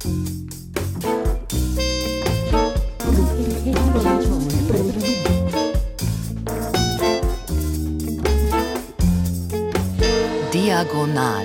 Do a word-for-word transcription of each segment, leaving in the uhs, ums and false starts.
Diagonal.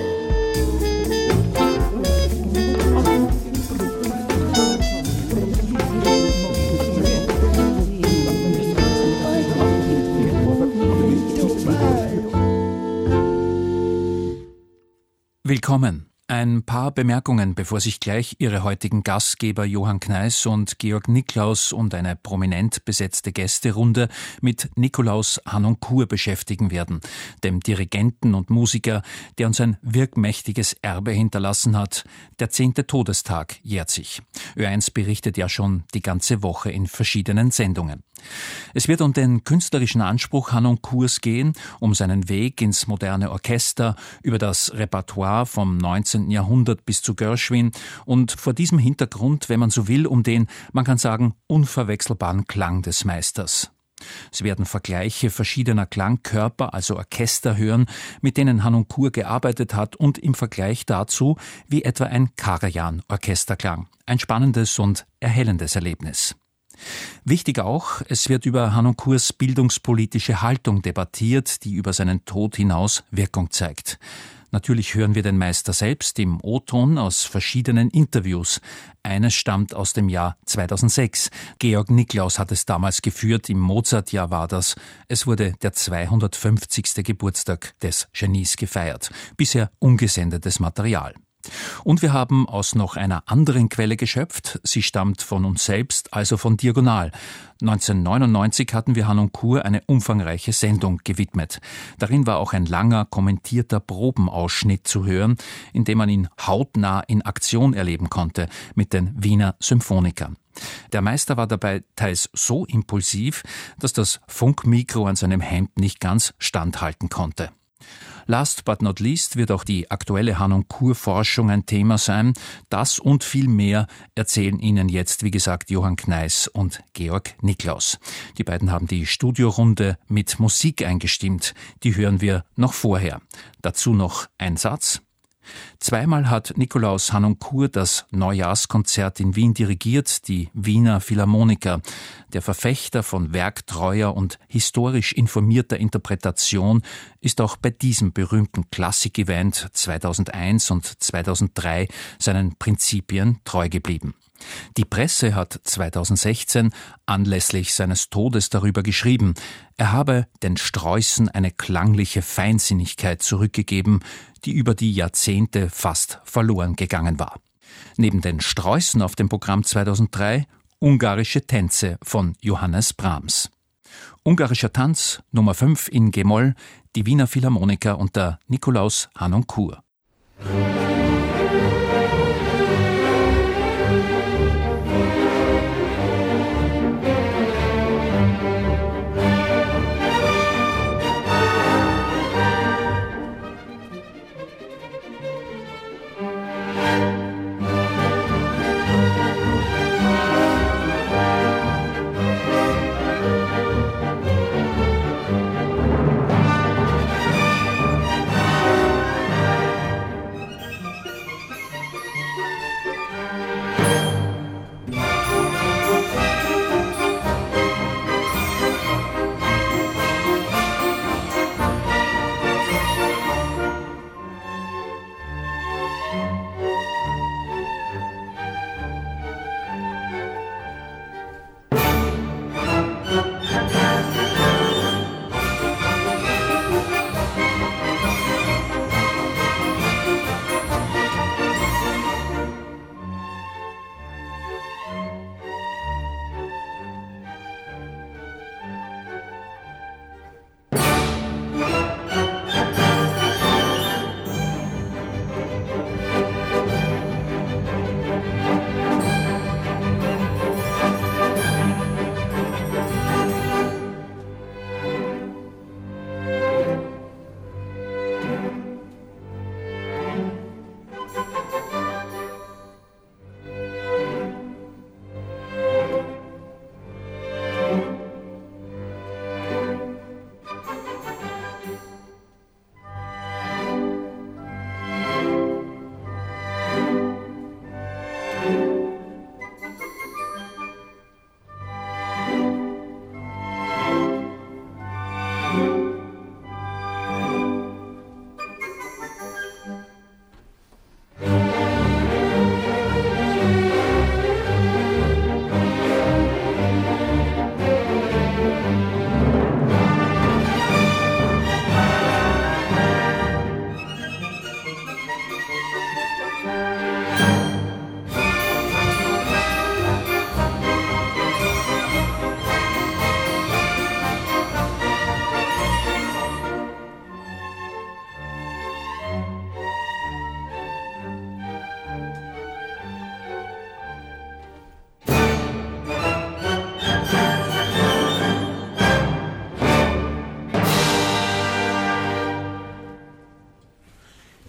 Willkommen. Ein paar Bemerkungen, bevor sich gleich Ihre heutigen Gastgeber Johann Kneiss und Georg Niklaus und eine prominent besetzte Gästerunde mit Nikolaus Harnoncourt beschäftigen werden, dem Dirigenten und Musiker, der uns ein wirkmächtiges Erbe hinterlassen hat. Der zehnte Todestag jährt sich. Ö eins berichtet ja schon die ganze Woche in verschiedenen Sendungen. Es wird um den künstlerischen Anspruch Harnoncourts gehen, um seinen Weg ins moderne Orchester, über das Repertoire vom neunzehnten Jahrhundert bis zu Gershwin und vor diesem Hintergrund, wenn man so will, um den, man kann sagen, unverwechselbaren Klang des Meisters. Sie werden Vergleiche verschiedener Klangkörper, also Orchester hören, mit denen Harnoncourt gearbeitet hat und im Vergleich dazu, wie etwa ein Karajan-Orchester klang. Ein spannendes und erhellendes Erlebnis. Wichtig auch, es wird über Harnoncourts bildungspolitische Haltung debattiert, die über seinen Tod hinaus Wirkung zeigt. Natürlich hören wir den Meister selbst im O-Ton aus verschiedenen Interviews. Eines stammt aus dem Jahr zweitausendsechs. Georg Niklaus hat es damals geführt, im Mozart-Jahr war das. Es wurde der zweihundertfünfzigste Geburtstag des Genies gefeiert. Bisher ungesendetes Material. Und wir haben aus noch einer anderen Quelle geschöpft. Sie stammt von uns selbst, also von Diagonal. neunzehnhundertneunundneunzig hatten wir Harnoncourt eine umfangreiche Sendung gewidmet. Darin war auch ein langer, kommentierter Probenausschnitt zu hören, in dem man ihn hautnah in Aktion erleben konnte mit den Wiener Symphonikern. Der Meister war dabei teils so impulsiv, dass das Funkmikro an seinem Hemd nicht ganz standhalten konnte. Last but not least wird auch die aktuelle Harnoncourt-Forschung ein Thema sein. Das und viel mehr erzählen Ihnen jetzt, wie gesagt, Johann Kneiss und Georg Niklaus. Die beiden haben die Studiorunde mit Musik eingestimmt. Die hören wir noch vorher. Dazu noch ein Satz. Zweimal hat Nikolaus Harnoncourt das Neujahrskonzert in Wien dirigiert, die Wiener Philharmoniker. Der Verfechter von werktreuer und historisch informierter Interpretation ist auch bei diesem berühmten Klassik-Event zweitausendeins und zweitausenddrei seinen Prinzipien treu geblieben. Die Presse hat zweitausendsechzehn anlässlich seines Todes darüber geschrieben, er habe den Sträußen eine klangliche Feinsinnigkeit zurückgegeben, die über die Jahrzehnte fast verloren gegangen war. Neben den Sträußen auf dem Programm zweitausenddrei ungarische Tänze von Johannes Brahms. Ungarischer Tanz Nummer fünf in G-Moll, die Wiener Philharmoniker unter Nikolaus Harnoncourt.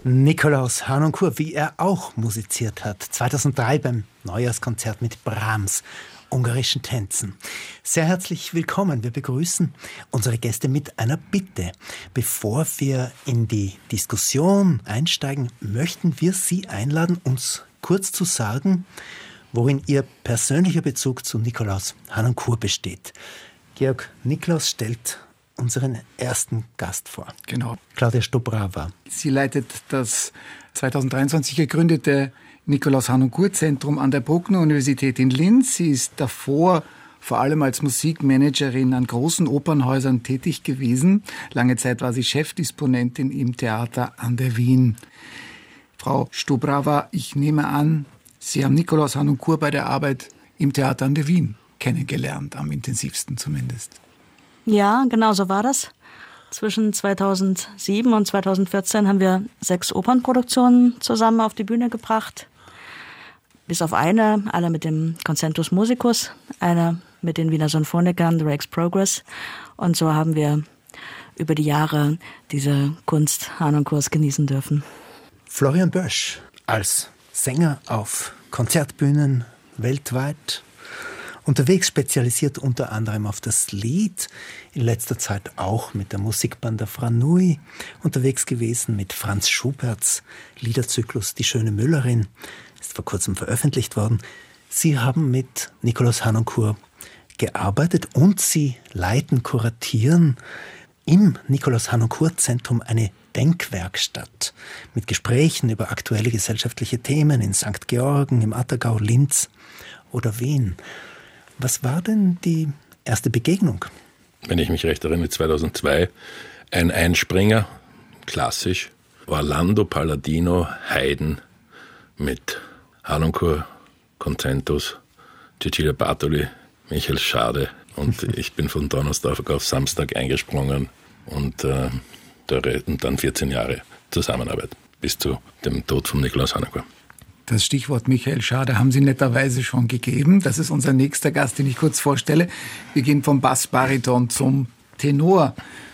Nikolaus Harnoncourt, wie er auch musiziert hat, zweitausenddrei beim Neujahrskonzert mit Brahms, ungarischen Tänzen. Sehr herzlich willkommen. Wir begrüßen unsere Gäste mit einer Bitte. Bevor wir in die Diskussion einsteigen, möchten wir Sie einladen, uns kurz zu sagen, worin Ihr persönlicher Bezug zu Nikolaus Harnoncourt besteht. Georg Niklaus stellt unseren ersten Gast vor. Genau. Claudia Stobrava. Sie leitet das zweitausenddreiundzwanzig gegründete Nikolaus Harnoncourt Zentrum an der Bruckner Universität in Linz. Sie ist davor vor allem als Musikmanagerin an großen Opernhäusern tätig gewesen. Lange Zeit war sie Chefdisponentin im Theater an der Wien. Frau Stobrava, ich nehme an, Sie haben Nikolaus Harnoncourt bei der Arbeit im Theater an der Wien kennengelernt, am intensivsten zumindest. Ja, genau so war das. Zwischen zweitausendsieben und zweitausendvierzehn haben wir sechs Opernproduktionen zusammen auf die Bühne gebracht. Bis auf eine, alle mit dem Concentus Musicus, eine mit den Wiener Sinfonikern, The Rake's Progress. Und so haben wir über die Jahre diese Kunst Harnoncourts genießen dürfen. Florian Bösch als Sänger auf Konzertbühnen weltweit unterwegs, spezialisiert unter anderem auf das Lied, in letzter Zeit auch mit der Musikband der Franui unterwegs gewesen, mit Franz Schuberts Liederzyklus Die schöne Müllerin, ist vor kurzem veröffentlicht worden. Sie haben mit Nikolaus Harnoncourt gearbeitet und Sie leiten, kuratieren im Nikolaus Harnoncourt Zentrum eine Denkwerkstatt mit Gesprächen über aktuelle gesellschaftliche Themen in Sankt Georgen, im Attergau, Linz oder Wien. Was war denn die erste Begegnung? Wenn ich mich recht erinnere, zweitausendzwei, ein Einspringer, klassisch, Orlando Palladino, Haydn mit Harnoncourt, Concentus, Cecilia Bartoli, Michael Schade und ich bin von Donnerstag auf Samstag eingesprungen und, äh, und dann vierzehn Jahre Zusammenarbeit bis zu dem Tod von Nikolaus Harnoncourt. Das Stichwort Michael Schade haben Sie netterweise schon gegeben. Das ist unser nächster Gast, den ich kurz vorstelle. Wir gehen vom Bassbariton zum Tenor.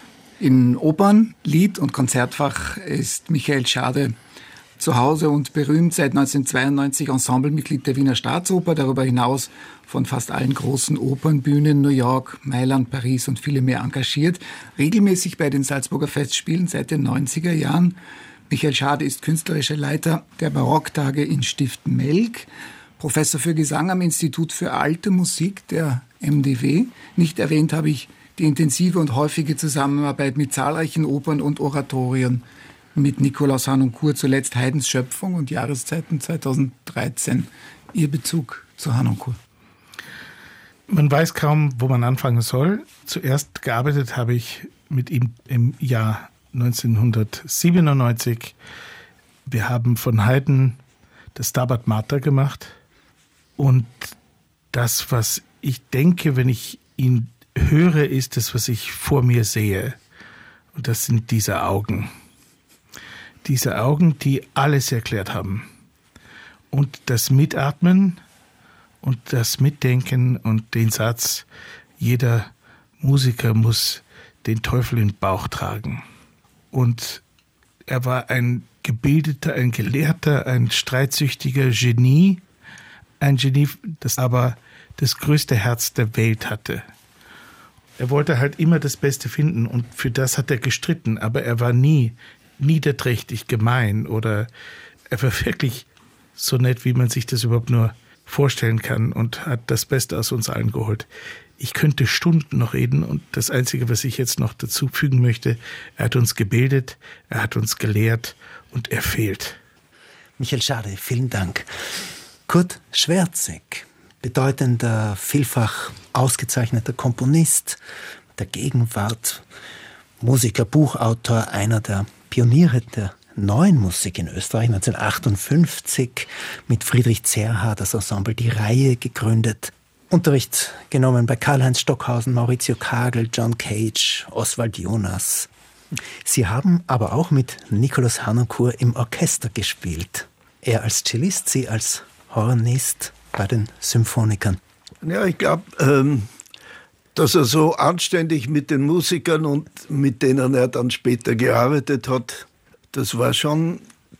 In Opern, Lied- und Konzertfach ist Michael Schade zu Hause und berühmt, seit neunzehnhundertzweiundneunzig Ensemblemitglied der Wiener Staatsoper, darüber hinaus von fast allen großen Opernbühnen, New York, Mailand, Paris und viele mehr engagiert. Regelmäßig bei den Salzburger Festspielen seit den neunziger Jahren. Michael Schade ist künstlerischer Leiter der Barocktage in Stift Melk, Professor für Gesang am Institut für Alte Musik der M D W. Nicht erwähnt habe ich die intensive und häufige Zusammenarbeit mit zahlreichen Opern und Oratorien mit Nikolaus Harnoncourt, zuletzt Haydns Schöpfung und Jahreszeiten zweitausenddreizehn. Ihr Bezug zu Harnoncourt? Man weiß kaum, wo man anfangen soll. Zuerst gearbeitet habe ich mit ihm im Jahr neunzehnhundertsiebenundneunzig. Wir haben von Haydn das Stabat Mater gemacht. Und das, was ich denke, wenn ich ihn höre, ist das, was ich vor mir sehe. Und das sind diese Augen. Diese Augen, die alles erklärt haben. Und das Mitatmen und das Mitdenken und den Satz, jeder Musiker muss den Teufel im Bauch tragen. Und er war ein gebildeter, ein Gelehrter, ein streitsüchtiger Genie. Ein Genie, das aber das größte Herz der Welt hatte. Er wollte halt immer das Beste finden und für das hat er gestritten. Aber er war nie niederträchtig, gemein oder er war wirklich so nett, wie man sich das überhaupt nur vorstellen kann und hat das Beste aus uns allen geholt. Ich könnte Stunden noch reden und das Einzige, was ich jetzt noch dazu fügen möchte, er hat uns gebildet, er hat uns gelehrt und er fehlt. Michael Schade, vielen Dank. Kurt Schwerzig, bedeutender, vielfach ausgezeichneter Komponist der Gegenwart, Musiker, Buchautor, einer der Pioniere der neuen Musik in Österreich, neunzehnhundertachtundfünfzig mit Friedrich Zerha das Ensemble Die Reihe gegründet. Unterricht genommen bei Karl-Heinz Stockhausen, Maurizio Kagel, John Cage, Oswald Jonas. Sie haben aber auch mit Nikolaus Harnoncourt im Orchester gespielt. Er als Cellist, Sie als Hornist bei den Symphonikern. Ja, ich glaube, ähm, dass er so anständig mit den Musikern und mit denen er dann später gearbeitet hat, das war schon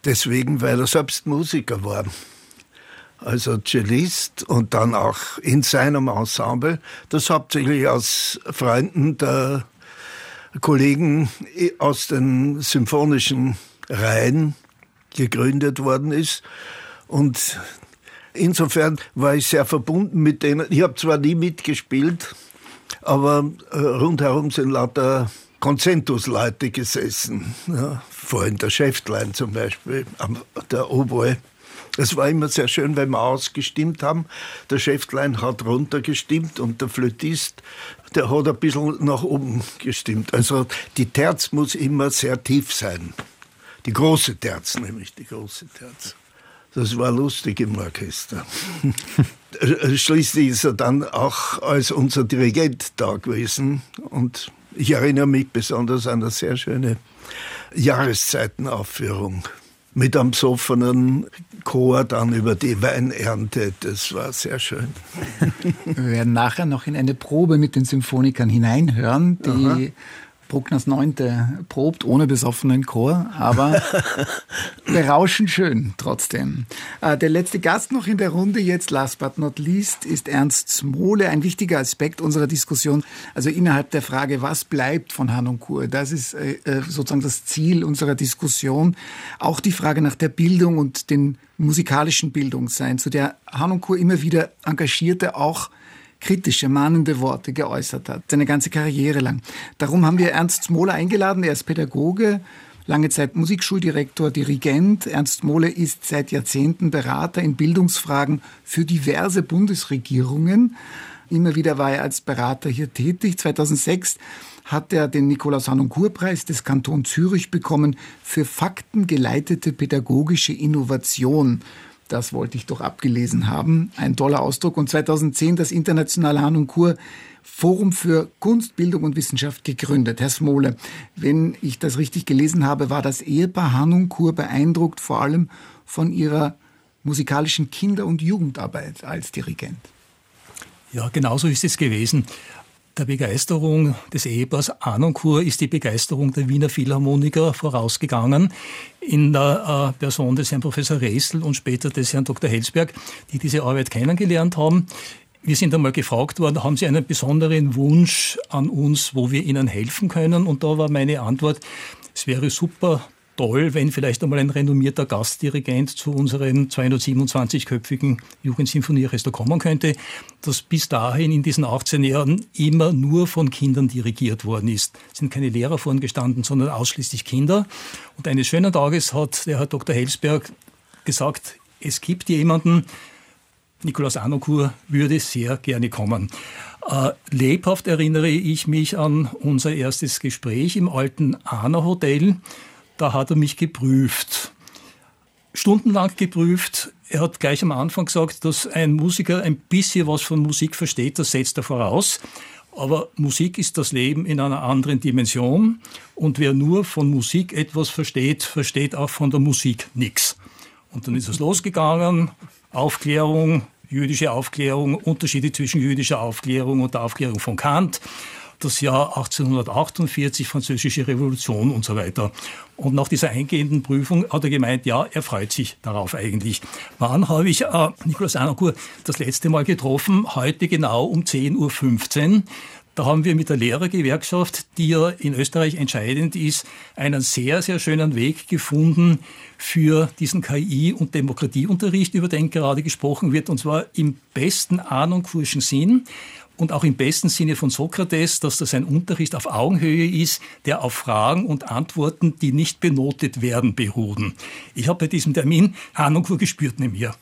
deswegen, weil er selbst Musiker war. Also Cellist und dann auch in seinem Ensemble, das hauptsächlich aus Freunden der Kollegen aus den symphonischen Reihen gegründet worden ist. Und insofern war ich sehr verbunden mit denen. Ich habe zwar nie mitgespielt, aber rundherum sind lauter Konzentusleute gesessen. Ja, vorhin der Schäftlein zum Beispiel, der Oboe. Es war immer sehr schön, wenn wir ausgestimmt haben. Der Schäftlein hat runtergestimmt und der Flötist, der hat ein bisschen nach oben gestimmt. Also die Terz muss immer sehr tief sein. Die große Terz, nämlich die große Terz. Das war lustig im Orchester. Schließlich ist er dann auch als unser Dirigent da gewesen. Und ich erinnere mich besonders an eine sehr schöne Jahreszeitenaufführung mit einem besoffenen Chor dann über die Weinernte. Das war sehr schön. Wir werden nachher noch in eine Probe mit den Symphonikern hineinhören, die Aha. Bruckners Neunte probt, ohne besoffenen Chor, aber berauschend schön trotzdem. Der letzte Gast noch in der Runde jetzt, last but not least, ist Ernst Smole, ein wichtiger Aspekt unserer Diskussion, also innerhalb der Frage, was bleibt von Harnoncourt. Das ist sozusagen das Ziel unserer Diskussion. Auch die Frage nach der Bildung und den musikalischen Bildungssein, zu der Harnoncourt immer wieder engagierte, auch kritische, mahnende Worte geäußert hat, seine ganze Karriere lang. Darum haben wir Ernst Smole eingeladen. Er ist Pädagoge, lange Zeit Musikschuldirektor, Dirigent. Ernst Smole ist seit Jahrzehnten Berater in Bildungsfragen für diverse Bundesregierungen. Immer wieder war er als Berater hier tätig. zweitausendsechs hat er den Nikolaus-Harnoncourt-Preis des Kantons Zürich bekommen für faktengeleitete pädagogische Innovation. Das wollte ich doch abgelesen haben. Ein toller Ausdruck. Und zweitausendzehn das internationale Harnoncourt Forum für Kunst, Bildung und Wissenschaft gegründet. Herr Smole, wenn ich das richtig gelesen habe, war das Ehepaar Harnoncourt beeindruckt vor allem von Ihrer musikalischen Kinder- und Jugendarbeit als Dirigent. Ja, genauso ist es gewesen. Der Begeisterung des Ehepaars Harnoncourt ist die Begeisterung der Wiener Philharmoniker vorausgegangen, in der äh, Person des Herrn Professor Resl und später des Herrn Doktor Helsberg, die diese Arbeit kennengelernt haben. Wir sind einmal gefragt worden, haben Sie einen besonderen Wunsch an uns, wo wir Ihnen helfen können? Und da war meine Antwort, es wäre super toll, wenn vielleicht einmal ein renommierter Gastdirigent zu unserem zweihundertsiebenundzwanzig-köpfigen Jugendsinfonieorchester kommen könnte, das bis dahin in diesen achtzehn Jahren immer nur von Kindern dirigiert worden ist. Es sind keine Lehrer vorn gestanden, sondern ausschließlich Kinder. Und eines schönen Tages hat der Herr Doktor Helsberg gesagt, es gibt jemanden, Nikolaus Harnoncourt würde sehr gerne kommen. Äh, lebhaft erinnere ich mich an unser erstes Gespräch im alten Ahner Hotel. Da hat er mich geprüft, stundenlang geprüft. Er hat gleich am Anfang gesagt, dass ein Musiker ein bisschen was von Musik versteht, das setzt er voraus. Aber Musik ist das Leben in einer anderen Dimension. Und wer nur von Musik etwas versteht, versteht auch von der Musik nichts. Und dann ist es losgegangen, Aufklärung, jüdische Aufklärung, Unterschiede zwischen jüdischer Aufklärung und der Aufklärung von Kant. Das Jahr achtzehnhundertachtundvierzig, Französische Revolution und so weiter. Und nach dieser eingehenden Prüfung hat er gemeint, ja, er freut sich darauf eigentlich. Wann habe ich äh, Nikolaus Harnoncourt das letzte Mal getroffen? Heute genau um zehn Uhr fünfzehn. Da haben wir mit der Lehrergewerkschaft, die ja in Österreich entscheidend ist, einen sehr, sehr schönen Weg gefunden für diesen K I- und Demokratieunterricht, über den gerade gesprochen wird, und zwar im besten Harnoncourtschen Sinn. Und auch im besten Sinne von Sokrates, dass das ein Unterricht auf Augenhöhe ist, der auf Fragen und Antworten, die nicht benotet werden, beruhen. Ich habe bei diesem Termin Harnoncourt gespürt in mir.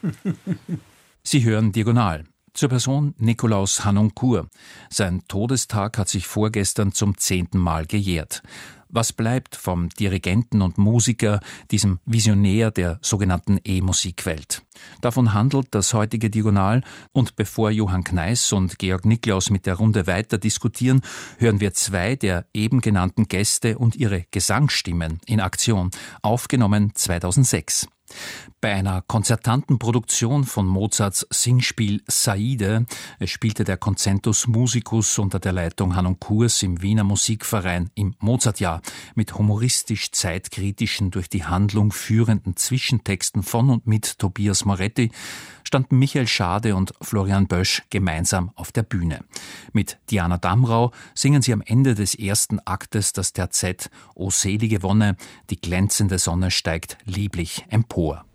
Sie hören Diagonal. Zur Person Nikolaus Harnoncourt. Sein Todestag hat sich vorgestern zum zehnten Mal gejährt. Was bleibt vom Dirigenten und Musiker, diesem Visionär der sogenannten E-Musikwelt? Davon handelt das heutige Diagonal, und bevor Johann Kneiss und Georg Niklaus mit der Runde weiter diskutieren, hören wir zwei der eben genannten Gäste und ihre Gesangsstimmen in Aktion, aufgenommen zweitausendsechs. Bei einer konzertanten Produktion von Mozarts Singspiel Saide, es spielte der Concentus Musicus unter der Leitung Hannon Kurs im Wiener Musikverein im Mozartjahr mit humoristisch zeitkritischen, durch die Handlung führenden Zwischentexten von und mit Tobias Moretti, standen Michael Schade und Florian Bösch gemeinsam auf der Bühne. Mit Diana Damrau singen sie am Ende des ersten Aktes das Terzett O selige Wonne, die glänzende Sonne steigt lieblich empor.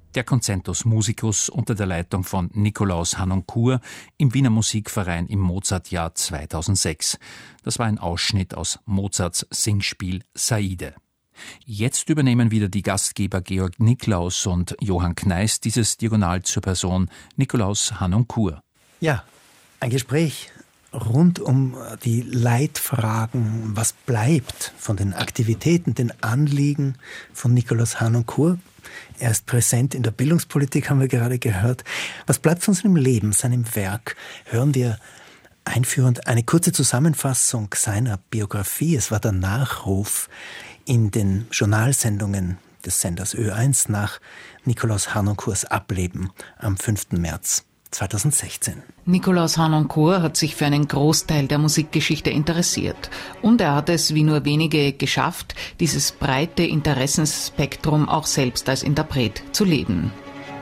Der Concentus Musicus unter der Leitung von Nikolaus Harnoncourt im Wiener Musikverein im Mozartjahr zweitausendsechs. Das war ein Ausschnitt aus Mozarts Singspiel Saide. Jetzt übernehmen wieder die Gastgeber Georg Niklaus und Johann Kneiss dieses Diagonal zur Person Nikolaus Harnoncourt. Ja, ein Gespräch rund um die Leitfragen, was bleibt von den Aktivitäten, den Anliegen von Nikolaus Harnoncourt. Er ist präsent in der Bildungspolitik, haben wir gerade gehört. Was bleibt von seinem Leben, seinem Werk? Hören wir einführend eine kurze Zusammenfassung seiner Biografie. Es war der Nachruf in den Journalsendungen des Senders Ö eins nach Nikolaus Harnoncourts Ableben am fünften März zweitausendsechzehn. Nikolaus Harnoncourt hat sich für einen Großteil der Musikgeschichte interessiert. Und er hat es wie nur wenige geschafft, dieses breite Interessensspektrum auch selbst als Interpret zu leben.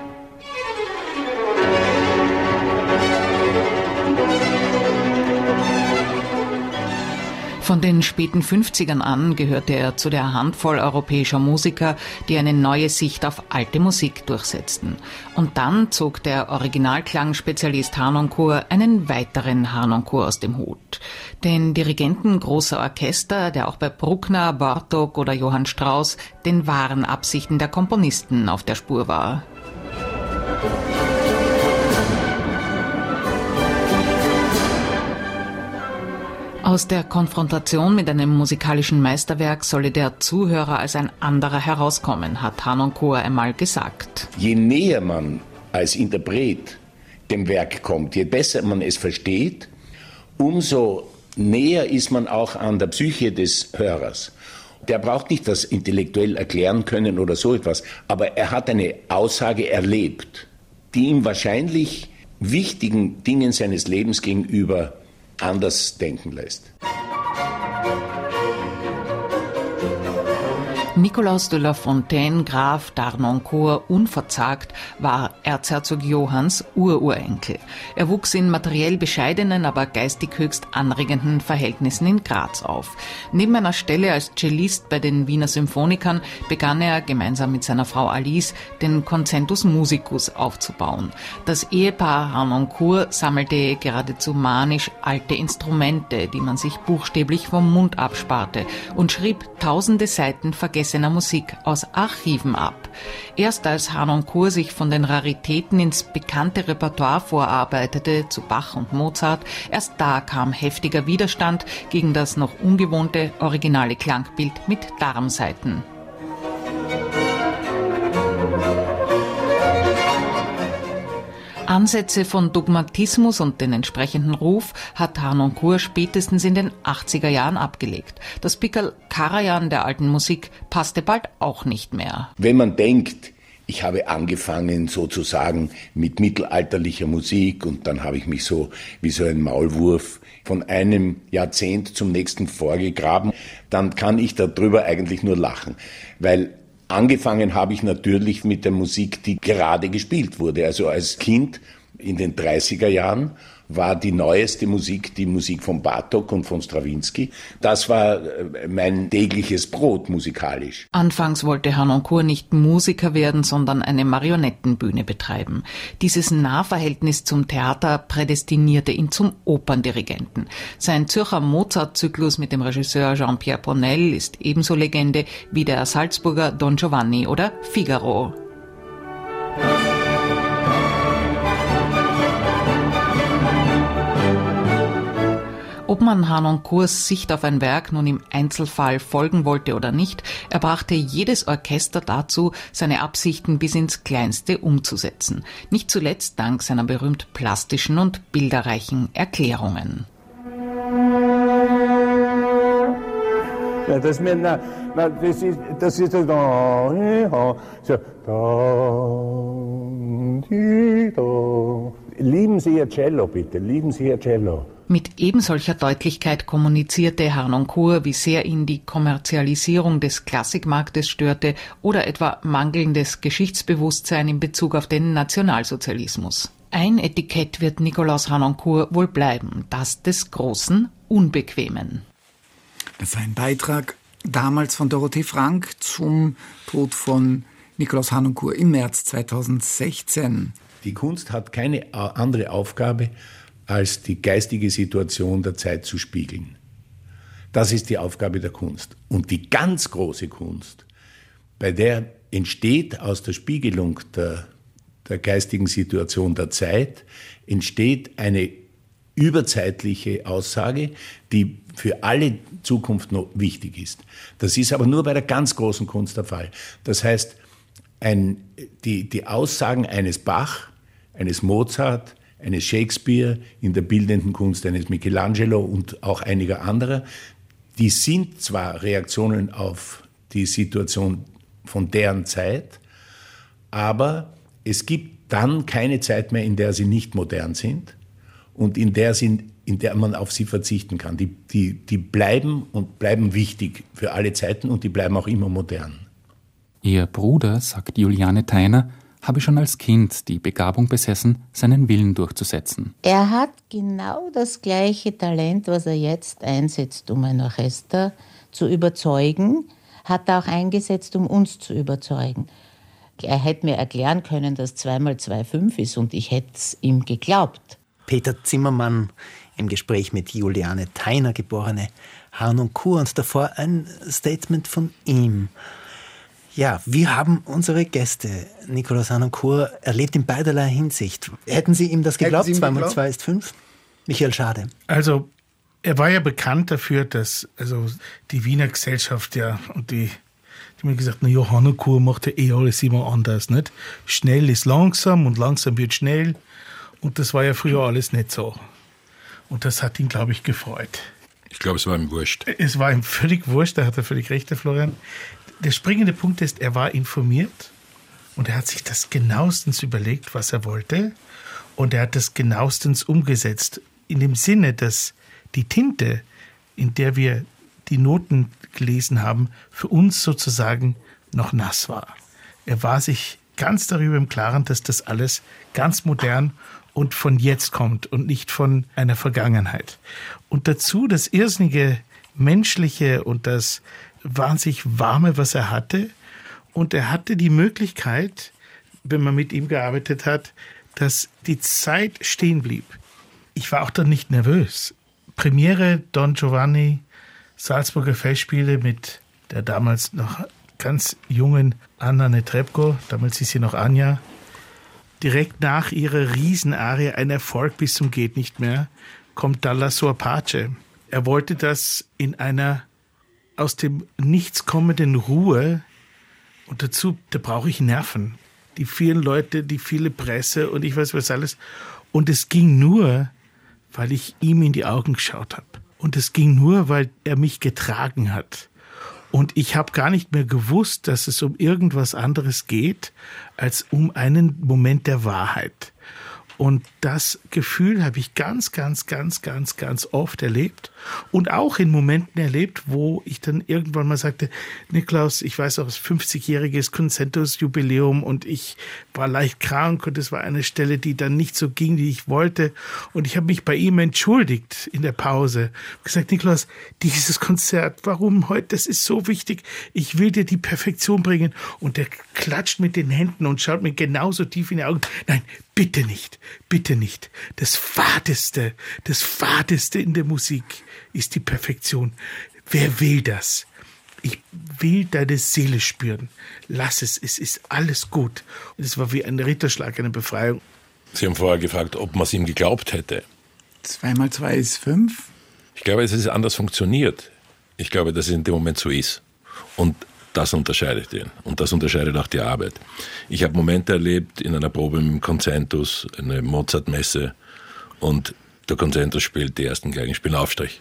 Von den späten fünfzigern an gehörte er zu der Handvoll europäischer Musiker, die eine neue Sicht auf alte Musik durchsetzten. Und dann zog der Originalklangspezialist Harnoncourt einen weiteren Harnoncourt aus dem Hut. Den Dirigenten großer Orchester, der auch bei Bruckner, Bartók oder Johann Strauss den wahren Absichten der Komponisten auf der Spur war. Aus der Konfrontation mit einem musikalischen Meisterwerk solle der Zuhörer als ein anderer herauskommen, hat Harnoncourt einmal gesagt. Je näher man als Interpret dem Werk kommt, je besser man es versteht, umso näher ist man auch an der Psyche des Hörers. Der braucht nicht das intellektuell erklären können oder so etwas, aber er hat eine Aussage erlebt, die ihm wahrscheinlich wichtigen Dingen seines Lebens gegenüber anders denken lässt. Nikolaus de la Fontaine, Graf d'Harnoncourt, unverzagt, war Erzherzog Johanns Ururenkel. Er wuchs in materiell bescheidenen, aber geistig höchst anregenden Verhältnissen in Graz auf. Neben einer Stelle als Cellist bei den Wiener Symphonikern begann er, gemeinsam mit seiner Frau Alice, den Concentus Musicus aufzubauen. Das Ehepaar Harnoncourt sammelte geradezu manisch alte Instrumente, die man sich buchstäblich vom Mund absparte, und schrieb tausende Seiten vergessener Musik aus Archiven ab. Erst als Harnoncourt sich von den Raritäten ins bekannte Repertoire vorarbeitete, zu Bach und Mozart, erst da kam heftiger Widerstand gegen das noch ungewohnte, originale Klangbild mit Darmsaiten. Ansätze von Dogmatismus und den entsprechenden Ruf hat Harnoncourt spätestens in den achtziger Jahren abgelegt. Das Pickerl Karajan der alten Musik passte bald auch nicht mehr. Wenn man denkt, ich habe angefangen sozusagen mit mittelalterlicher Musik und dann habe ich mich so wie so ein Maulwurf von einem Jahrzehnt zum nächsten vorgegraben, dann kann ich darüber eigentlich nur lachen, weil angefangen habe ich natürlich mit der Musik, die gerade gespielt wurde. Also als Kind in den dreißiger Jahren war die neueste Musik die Musik von Bartók und von Strawinsky. Das war mein tägliches Brot musikalisch. Anfangs wollte Harnoncourt nicht Musiker werden, sondern eine Marionettenbühne betreiben. Dieses Nahverhältnis zum Theater prädestinierte ihn zum Operndirigenten. Sein Zürcher Mozart-Zyklus mit dem Regisseur Jean-Pierre Brunel ist ebenso Legende wie der Salzburger Don Giovanni oder Figaro. Ob man Harnoncourts Sicht auf ein Werk nun im Einzelfall folgen wollte oder nicht, er brachte jedes Orchester dazu, seine Absichten bis ins Kleinste umzusetzen. Nicht zuletzt dank seiner berühmt plastischen und bilderreichen Erklärungen. Ja, das, na, na, das ist das ist das da, so, da, da. Lieben Sie Ihr Cello, bitte, lieben Sie Ihr Cello. Mit ebensolcher Deutlichkeit kommunizierte Harnoncourt, wie sehr ihn die Kommerzialisierung des Klassikmarktes störte oder etwa mangelndes Geschichtsbewusstsein in Bezug auf den Nationalsozialismus. Ein Etikett wird Nikolaus Harnoncourt wohl bleiben, das des großen Unbequemen. Das war ein Beitrag damals von Dorothee Frank zum Tod von Nikolaus Harnoncourt im März zweitausendsechzehn. Die Kunst hat keine andere Aufgabe, als die geistige Situation der Zeit zu spiegeln. Das ist die Aufgabe der Kunst. Und die ganz große Kunst, bei der entsteht aus der Spiegelung der, der geistigen Situation der Zeit, entsteht eine überzeitliche Aussage, die für alle Zukunft noch wichtig ist. Das ist aber nur bei der ganz großen Kunst der Fall. Das heißt, ein, die, die Aussagen eines Bach, eines Mozart, eines Shakespeare, in der bildenden Kunst eines Michelangelo und auch einiger anderer, die sind zwar Reaktionen auf die Situation von deren Zeit, aber es gibt dann keine Zeit mehr, in der sie nicht modern sind und in der, sie, in der man auf sie verzichten kann. Die, die, die bleiben und bleiben wichtig für alle Zeiten und die bleiben auch immer modern. Ihr Bruder, sagt Juliane Theiner, habe schon als Kind die Begabung besessen, seinen Willen durchzusetzen. Er hat genau das gleiche Talent, was er jetzt einsetzt, um ein Orchester zu überzeugen, hat er auch eingesetzt, um uns zu überzeugen. Er hätte mir erklären können, dass zwei mal zwei fünf ist und ich hätte es ihm geglaubt. Peter Zimmermann im Gespräch mit Juliane Theiner, geborene Harnoncourt, und davor ein Statement von ihm. Ja, wir haben unsere Gäste, Nikolaus Harnoncourt, erlebt in beiderlei Hinsicht. Hätten Sie ihm das geglaubt? zwei mal zwei ist fünf? Michael Schade. Also, er war ja bekannt dafür, dass also die Wiener Gesellschaft ja und die, die haben gesagt, na ja, Harnoncourt macht ja eh alles immer anders, nicht? Schnell ist langsam und langsam wird schnell. Und das war ja früher alles nicht so. Und das hat ihn, glaube ich, gefreut. Ich glaube, es war ihm wurscht. Es war ihm völlig wurscht, da hat er völlig recht, der Florian. Der springende Punkt ist, er war informiert und er hat sich das genauestens überlegt, was er wollte. Und er hat das genauestens umgesetzt. In dem Sinne, dass die Tinte, in der wir die Noten gelesen haben, für uns sozusagen noch nass war. Er war sich ganz darüber im Klaren, dass das alles ganz modern und von jetzt kommt und nicht von einer Vergangenheit. Und dazu das irrsinnige Menschliche und das wahnsinnig Warme, was er hatte. Und er hatte die Möglichkeit, wenn man mit ihm gearbeitet hat, dass die Zeit stehen blieb. Ich war auch dann nicht nervös. Premiere Don Giovanni, Salzburger Festspiele mit der damals noch ganz jungen Anna Netrebko, damals ist sie noch Anja. Direkt nach ihrer Riesenarie, ein Erfolg bis zum geht nicht mehr, kommt Dalla sua Pace. Er wollte das in einer aus dem Nichts kommenden Ruhe, und dazu, da brauche ich Nerven. Die vielen Leute, die viele Presse und ich weiß was alles. Und es ging nur, weil ich ihm in die Augen geschaut habe. Und es ging nur, weil er mich getragen hat. Und ich habe gar nicht mehr gewusst, dass es um irgendwas anderes geht, als um einen Moment der Wahrheit. Und das Gefühl habe ich ganz, ganz, ganz, ganz, ganz oft erlebt und auch in Momenten erlebt, wo ich dann irgendwann mal sagte, Nikolaus, ich weiß auch, es ist fünfzigjähriges Concentus-Jubiläum und ich war leicht krank und es war eine Stelle, die dann nicht so ging, wie ich wollte. Und ich habe mich bei ihm entschuldigt in der Pause. Gesagt, Nikolaus, dieses Konzert, warum heute? Das ist so wichtig. Ich will dir die Perfektion bringen. Und er klatscht mit den Händen und schaut mir genauso tief in die Augen. Nein, bitte nicht, bitte nicht. Das Fadeste, das Fadeste in der Musik ist die Perfektion. Wer will das? Ich will deine Seele spüren. Lass es, es ist alles gut. Es war wie ein Ritterschlag, eine Befreiung. Sie haben vorher gefragt, ob man es ihm geglaubt hätte. Zwei mal zwei ist fünf. Ich glaube, es ist anders funktioniert. Ich glaube, dass es in dem Moment so ist. Und das unterscheidet ihn. Und das unterscheidet auch die Arbeit. Ich habe Momente erlebt in einer Probe im Concentus, eine Mozart-Messe, und der Concentus spielt die ersten Geigen, spielen Aufstrich.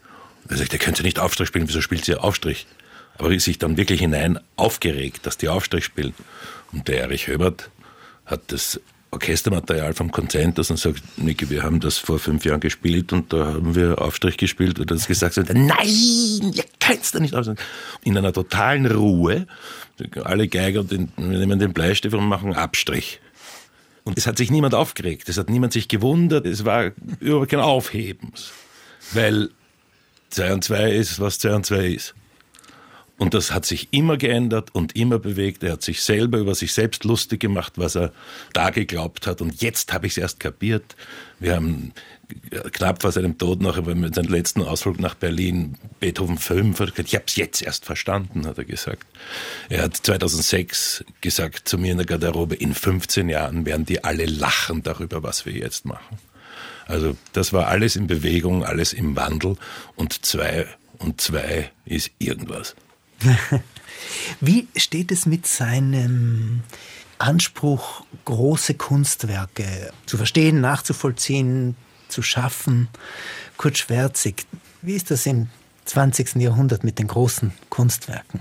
Er sagt, ihr könnt ja nicht Aufstrich spielen, wieso spielt sie Aufstrich? Aber ist sich dann wirklich hinein aufgeregt, dass die Aufstrich spielen. Und der Erich Höbert hat das Orchestermaterial vom Concentus und sagt, Niki, wir haben das vor fünf Jahren gespielt und da haben wir Aufstrich gespielt und er hat gesagt, nein, ihr könnt's da nicht Aufstrich. In einer totalen Ruhe, alle Geiger den, nehmen den Bleistift und machen Abstrich. Und es hat sich niemand aufgeregt, es hat niemand sich gewundert, es war überhaupt kein Aufhebens, weil zwei und zwei ist, was zwei und zwei ist. Und das hat sich immer geändert und immer bewegt. Er hat sich selber über sich selbst lustig gemacht, was er da geglaubt hat. Und jetzt habe ich es erst kapiert. Wir haben knapp vor seinem Tod noch, mit seinem letzten Ausflug nach Berlin, Beethoven fünf, ich habe es jetzt erst verstanden, hat er gesagt. Er hat zweitausendsechs gesagt zu mir in der Garderobe, in fünfzehn Jahren werden die alle lachen darüber, was wir jetzt machen. Also das war alles in Bewegung, alles im Wandel und zwei und zwei ist irgendwas. Wie steht es mit seinem Anspruch, große Kunstwerke zu verstehen, nachzuvollziehen, zu schaffen? Kurt Schwertsik, wie ist das im zwanzigsten Jahrhundert mit den großen Kunstwerken?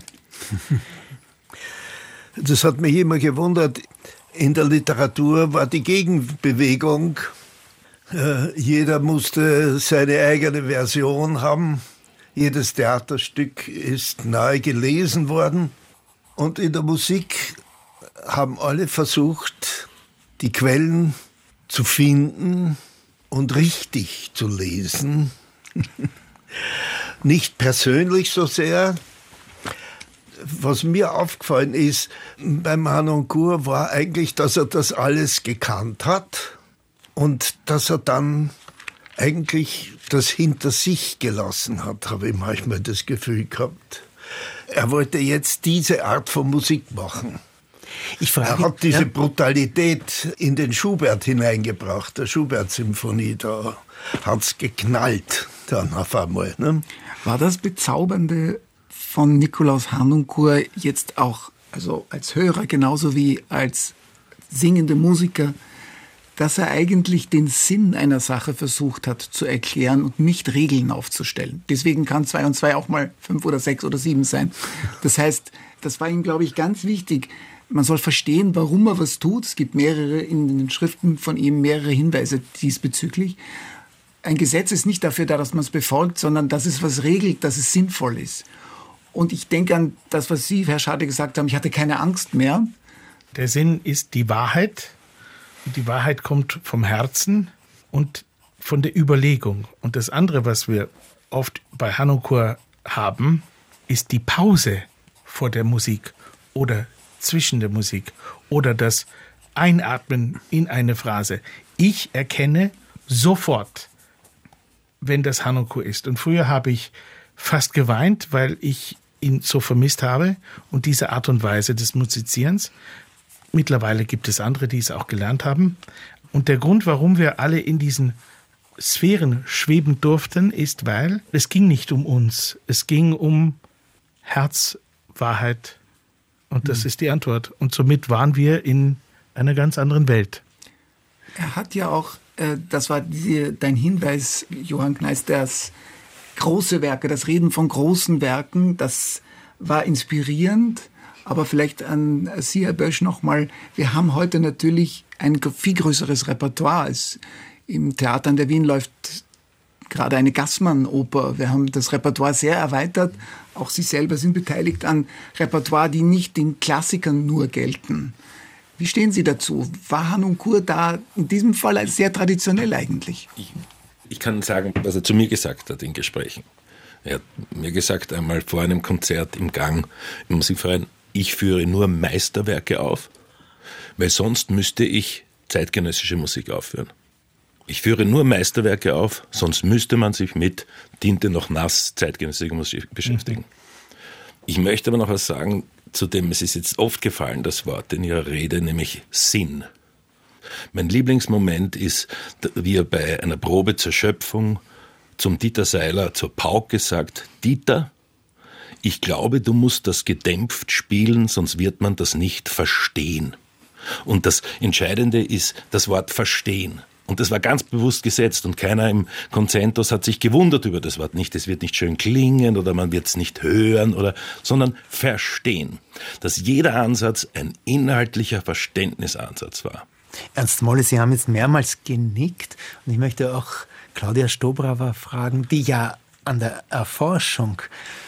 Das hat mich immer gewundert. In der Literatur war die Gegenbewegung. Äh, jeder musste seine eigene Version haben. Jedes Theaterstück ist neu gelesen worden. Und in der Musik haben alle versucht, die Quellen zu finden und richtig zu lesen. Nicht persönlich so sehr. Was mir aufgefallen ist beim Harnoncourt war eigentlich, dass er das alles gekannt hat und dass er dann eigentlich das hinter sich gelassen hat, habe ich manchmal das Gefühl gehabt. Er wollte jetzt diese Art von Musik machen. Ich frage, er hat diese ja? Brutalität in den Schubert hineingebracht, der Schubert-Symphonie, da hat es geknallt dann auf einmal. Ne? War das Bezaubernde von Nikolaus Harnoncourt jetzt auch, also als Hörer genauso wie als singender Musiker, dass er eigentlich den Sinn einer Sache versucht hat zu erklären und nicht Regeln aufzustellen. Deswegen kann zwei und zwei auch mal fünf oder sechs oder sieben sein. Das heißt, das war ihm, glaube ich, ganz wichtig. Man soll verstehen, warum er was tut. Es gibt mehrere in den Schriften von ihm, mehrere Hinweise diesbezüglich. Ein Gesetz ist nicht dafür da, dass man es befolgt, sondern dass es was regelt, dass es sinnvoll ist. Und ich denke an das, was Sie, Herr Schade, gesagt haben, ich hatte keine Angst mehr. Der Sinn ist die Wahrheit. Und die Wahrheit kommt vom Herzen und von der Überlegung. Und das andere, was wir oft bei Harnoncourt haben, ist die Pause vor der Musik oder zwischen der Musik oder das Einatmen in eine Phrase. Ich erkenne sofort, wenn das Harnoncourt ist. Und früher habe ich fast geweint, weil ich ihn so vermisst habe und diese Art und Weise des Musizierens. Mittlerweile gibt es andere, die es auch gelernt haben. Und der Grund, warum wir alle in diesen Sphären schweben durften, ist, weil es ging nicht um uns. Es ging um Herz, Wahrheit. Und das mhm. ist die Antwort. Und somit waren wir in einer ganz anderen Welt. Er hat ja auch, äh, das war die, dein Hinweis, Johann Kneis, das große Werke, das Reden von großen Werken, das war inspirierend. Aber vielleicht an Sie, Herr Bösch, nochmal. Wir haben heute natürlich ein viel größeres Repertoire. Es, im Theater an der Wien läuft gerade eine Gassmann-Oper. Wir haben das Repertoire sehr erweitert. Auch Sie selber sind beteiligt an Repertoire, die nicht den Klassikern nur gelten. Wie stehen Sie dazu? War Harnoncourt da in diesem Fall als sehr traditionell eigentlich? Ich, ich kann sagen, was er zu mir gesagt hat in Gesprächen. Er hat mir gesagt, einmal vor einem Konzert im Gang im Musikverein, ich führe nur Meisterwerke auf, weil sonst müsste ich zeitgenössische Musik aufführen. Ich führe nur Meisterwerke auf, sonst müsste man sich mit Tinte noch nass zeitgenössischer Musik beschäftigen. Mhm. Ich möchte aber noch was sagen, zu dem es ist jetzt oft gefallen, das Wort in Ihrer Rede, nämlich Sinn. Mein Lieblingsmoment ist, wie er bei einer Probe zur Schöpfung zum Dieter Seiler zur Pauke sagt, Dieter, ich glaube, du musst das gedämpft spielen, sonst wird man das nicht verstehen. Und das Entscheidende ist das Wort verstehen. Und das war ganz bewusst gesetzt und keiner im Konzentus hat sich gewundert über das Wort nicht. Es wird nicht schön klingen oder man wird es nicht hören, oder, sondern verstehen. Dass jeder Ansatz ein inhaltlicher Verständnisansatz war. Ernst Molle, Sie haben jetzt mehrmals genickt und ich möchte auch Claudia Stobrauer fragen, die ja an der Erforschung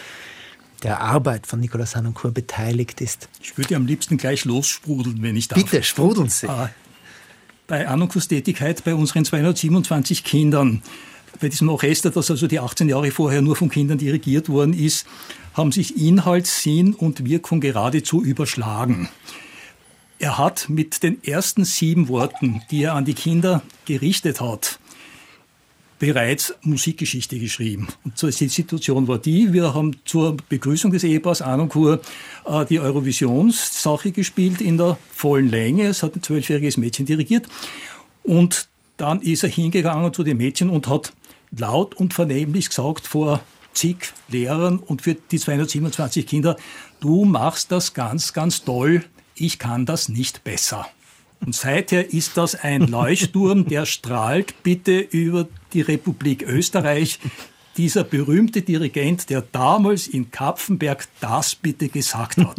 der Arbeit von Nikolaus Harnoncourt beteiligt ist. Ich würde am liebsten gleich lossprudeln, wenn ich darf. Bitte, sprudeln Sie. Äh, bei Harnoncourts Tätigkeit bei unseren zweihundertsiebenundzwanzig Kindern bei diesem Orchester, das also die achtzehn Jahre vorher nur von Kindern dirigiert worden ist, haben sich Inhalt, Sinn und Wirkung geradezu überschlagen. Er hat mit den ersten sieben Worten, die er an die Kinder gerichtet hat, bereits Musikgeschichte geschrieben. Und so ist die Situation war die, wir haben zur Begrüßung des Ehepaars Arnoncourt äh, die Eurovisionssache gespielt in der vollen Länge. Es hat ein zwölfjähriges Mädchen dirigiert. Und dann ist er hingegangen zu dem Mädchen und hat laut und vernehmlich gesagt vor zig Lehrern und für die zweihundertsiebenundzwanzig Kinder, du machst das ganz, ganz toll, ich kann das nicht besser. Und seither ist das ein Leuchtturm, der strahlt bitte über die Republik Österreich. Dieser berühmte Dirigent, der damals in Kapfenberg das bitte gesagt hat.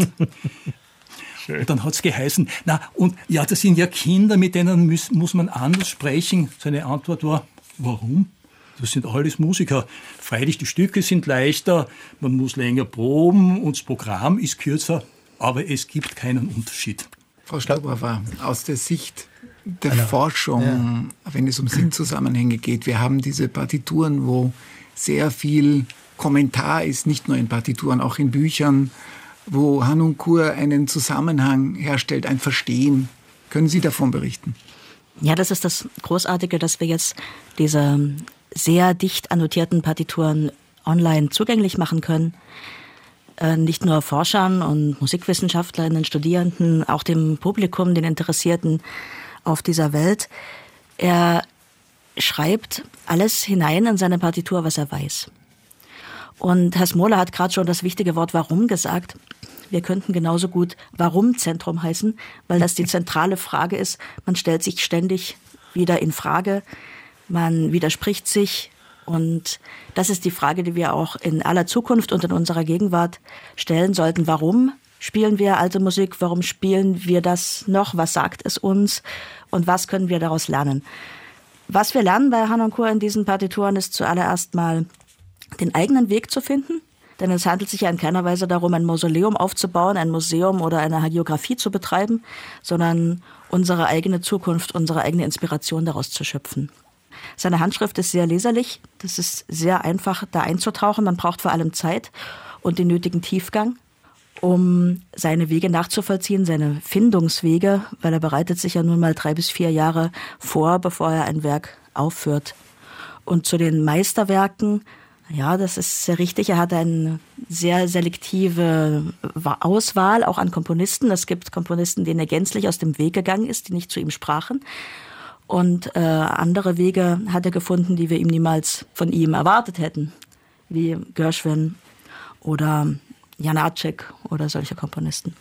Schön. Und dann hat es geheißen, na und ja, das sind ja Kinder, mit denen muss, muss man anders sprechen. Seine Antwort war, warum? Das sind alles Musiker. Freilich, die Stücke sind leichter, man muss länger proben und das Programm ist kürzer, aber es gibt keinen Unterschied. Frau Staubhofer, aus der Sicht der Hallo. Forschung, ja. wenn es um Sinnzusammenhänge geht, wir haben diese Partituren, wo sehr viel Kommentar ist, nicht nur in Partituren, auch in Büchern, wo Harnoncourt einen Zusammenhang herstellt, ein Verstehen. Können Sie davon berichten? Ja, das ist das Großartige, dass wir jetzt diese sehr dicht annotierten Partituren online zugänglich machen können. Äh, nicht nur Forschern und Musikwissenschaftlerinnen, Studierenden, auch dem Publikum, den Interessierten auf dieser Welt. Er schreibt alles hinein in seine Partitur, was er weiß. Und Herr Smola hat gerade schon das wichtige Wort Warum gesagt. Wir könnten genauso gut Warum-Zentrum heißen, weil das die zentrale Frage ist. Man stellt sich ständig wieder in Frage, man widerspricht sich. Und das ist die Frage, die wir auch in aller Zukunft und in unserer Gegenwart stellen sollten. Warum spielen wir alte Musik? Warum spielen wir das noch? Was sagt es uns? Und was können wir daraus lernen? Was wir lernen bei Harnoncourt in diesen Partituren ist zuallererst mal den eigenen Weg zu finden. Denn es handelt sich ja in keiner Weise darum, ein Mausoleum aufzubauen, ein Museum oder eine Hagiografie zu betreiben, sondern unsere eigene Zukunft, unsere eigene Inspiration daraus zu schöpfen. Seine Handschrift ist sehr leserlich. Das ist sehr einfach, da einzutauchen. Man braucht vor allem Zeit und den nötigen Tiefgang, um seine Wege nachzuvollziehen, seine Findungswege, weil er bereitet sich ja nun mal drei bis vier Jahre vor, bevor er ein Werk aufführt. Und zu den Meisterwerken, ja, das ist sehr richtig. Er hat eine sehr selektive Auswahl, auch an Komponisten. Es gibt Komponisten, denen er gänzlich aus dem Weg gegangen ist, die nicht zu ihm sprachen. Und äh, andere Wege hat er gefunden, die wir ihm niemals von ihm erwartet hätten, wie Gershwin oder Janáček oder solche Komponisten.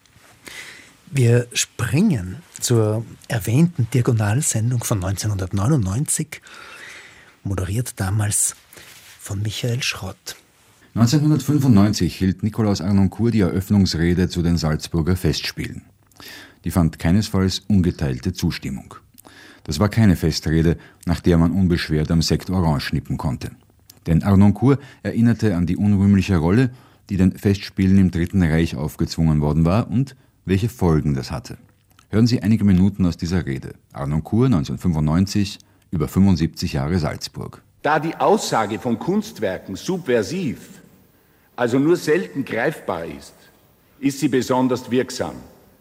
Wir springen zur erwähnten Diagonalsendung von neunzehnhundertneunundneunzig, moderiert damals von Michael Schrott. neunzehnhundertfünfundneunzig hielt Nikolaus Harnoncourt die Eröffnungsrede zu den Salzburger Festspielen. Die fand keinesfalls ungeteilte Zustimmung. Das war keine Festrede, nach der man unbeschwert am Sekt Orange nippen konnte. Denn Harnoncourt erinnerte an die unrühmliche Rolle, die den Festspielen im Dritten Reich aufgezwungen worden war und welche Folgen das hatte. Hören Sie einige Minuten aus dieser Rede. Harnoncourt neunzehnhundertfünfundneunzig, über fünfundsiebzig Jahre Salzburg. Da die Aussage von Kunstwerken subversiv, also nur selten greifbar ist, ist sie besonders wirksam.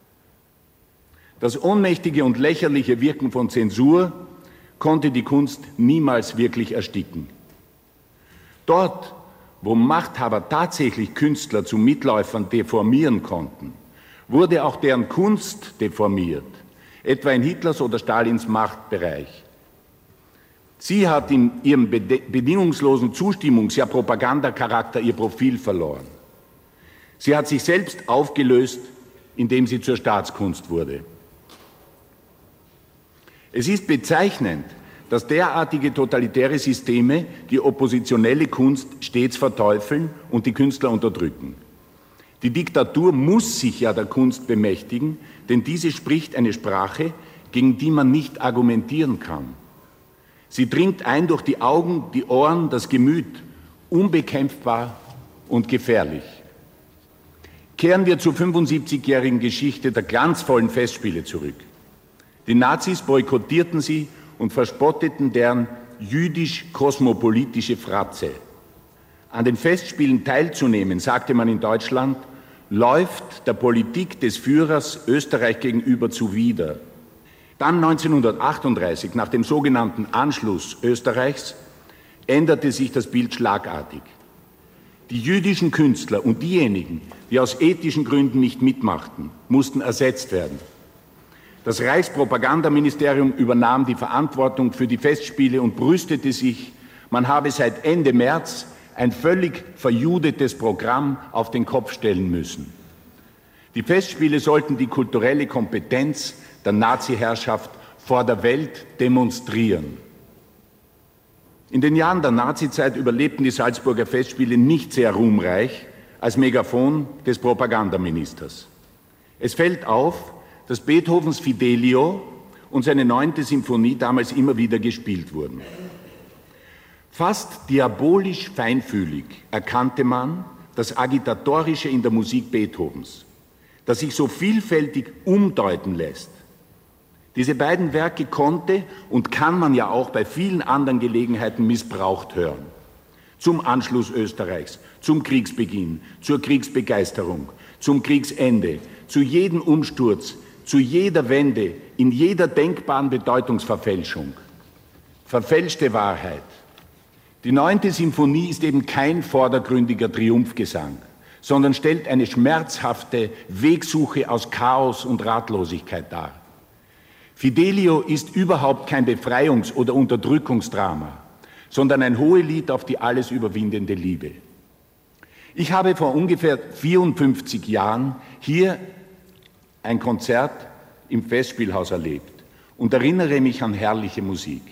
Das ohnmächtige und lächerliche Wirken von Zensur konnte die Kunst niemals wirklich ersticken. Dort, wo Machthaber tatsächlich Künstler zu Mitläufern deformieren konnten, wurde auch deren Kunst deformiert, etwa in Hitlers oder Stalins Machtbereich. Sie hat in ihrem bedingungslosen Zustimmungs-, ja Propagandacharakter ihr Profil verloren. Sie hat sich selbst aufgelöst, indem sie zur Staatskunst wurde. Es ist bezeichnend, dass derartige totalitäre Systeme die oppositionelle Kunst stets verteufeln und die Künstler unterdrücken. Die Diktatur muss sich ja der Kunst bemächtigen, denn diese spricht eine Sprache, gegen die man nicht argumentieren kann. Sie dringt ein durch die Augen, die Ohren, das Gemüt, unbekämpfbar und gefährlich. Kehren wir zur fünfundsiebzigjährigen Geschichte der glanzvollen Festspiele zurück. Die Nazis boykottierten sie und verspotteten deren jüdisch-kosmopolitische Fratze. An den Festspielen teilzunehmen, sagte man in Deutschland, läuft der Politik des Führers Österreich gegenüber zuwider. Dann neunzehnhundertachtunddreißig, nach dem sogenannten Anschluss Österreichs, änderte sich das Bild schlagartig. Die jüdischen Künstler und diejenigen, die aus ethischen Gründen nicht mitmachten, mussten ersetzt werden. Das Reichspropagandaministerium übernahm die Verantwortung für die Festspiele und brüstete sich, man habe seit Ende März ein völlig verjudetes Programm auf den Kopf stellen müssen. Die Festspiele sollten die kulturelle Kompetenz der Nazi-Herrschaft vor der Welt demonstrieren. In den Jahren der Nazizeit überlebten die Salzburger Festspiele nicht sehr ruhmreich als Megafon des Propagandaministers. Es fällt auf, dass Beethovens Fidelio und seine neunte Symphonie damals immer wieder gespielt wurden. Fast diabolisch feinfühlig erkannte man das Agitatorische in der Musik Beethovens, das sich so vielfältig umdeuten lässt. Diese beiden Werke konnte und kann man ja auch bei vielen anderen Gelegenheiten missbraucht hören. Zum Anschluss Österreichs, zum Kriegsbeginn, zur Kriegsbegeisterung, zum Kriegsende, zu jedem Umsturz, zu jeder Wende, in jeder denkbaren Bedeutungsverfälschung. Verfälschte Wahrheit. Die neunte Symphonie ist eben kein vordergründiger Triumphgesang, sondern stellt eine schmerzhafte Wegsuche aus Chaos und Ratlosigkeit dar. Fidelio ist überhaupt kein Befreiungs- oder Unterdrückungsdrama, sondern ein Hohelied auf die alles überwindende Liebe. Ich habe vor ungefähr vierundfünfzig Jahren hier ein Konzert im Festspielhaus erlebt und erinnere mich an herrliche Musik.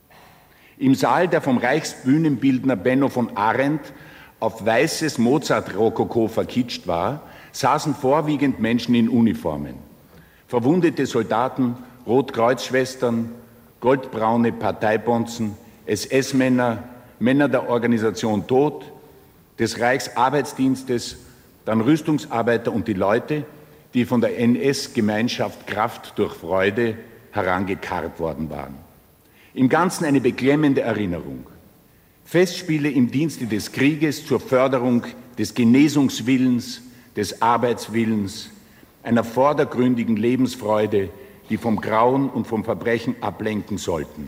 Im Saal, der vom Reichsbühnenbildner Benno von Arendt auf weißes Mozart-Rokoko verkitscht war, saßen vorwiegend Menschen in Uniformen. Verwundete Soldaten, Rotkreuzschwestern, goldbraune Parteibonzen, S S-Männer, Männer der Organisation Tod, des Reichsarbeitsdienstes, dann Rüstungsarbeiter und die Leute, die von der N S-Gemeinschaft Kraft durch Freude herangekarrt worden waren. Im Ganzen eine beklemmende Erinnerung. Festspiele im Dienste des Krieges zur Förderung des Genesungswillens, des Arbeitswillens, einer vordergründigen Lebensfreude, die vom Grauen und vom Verbrechen ablenken sollten.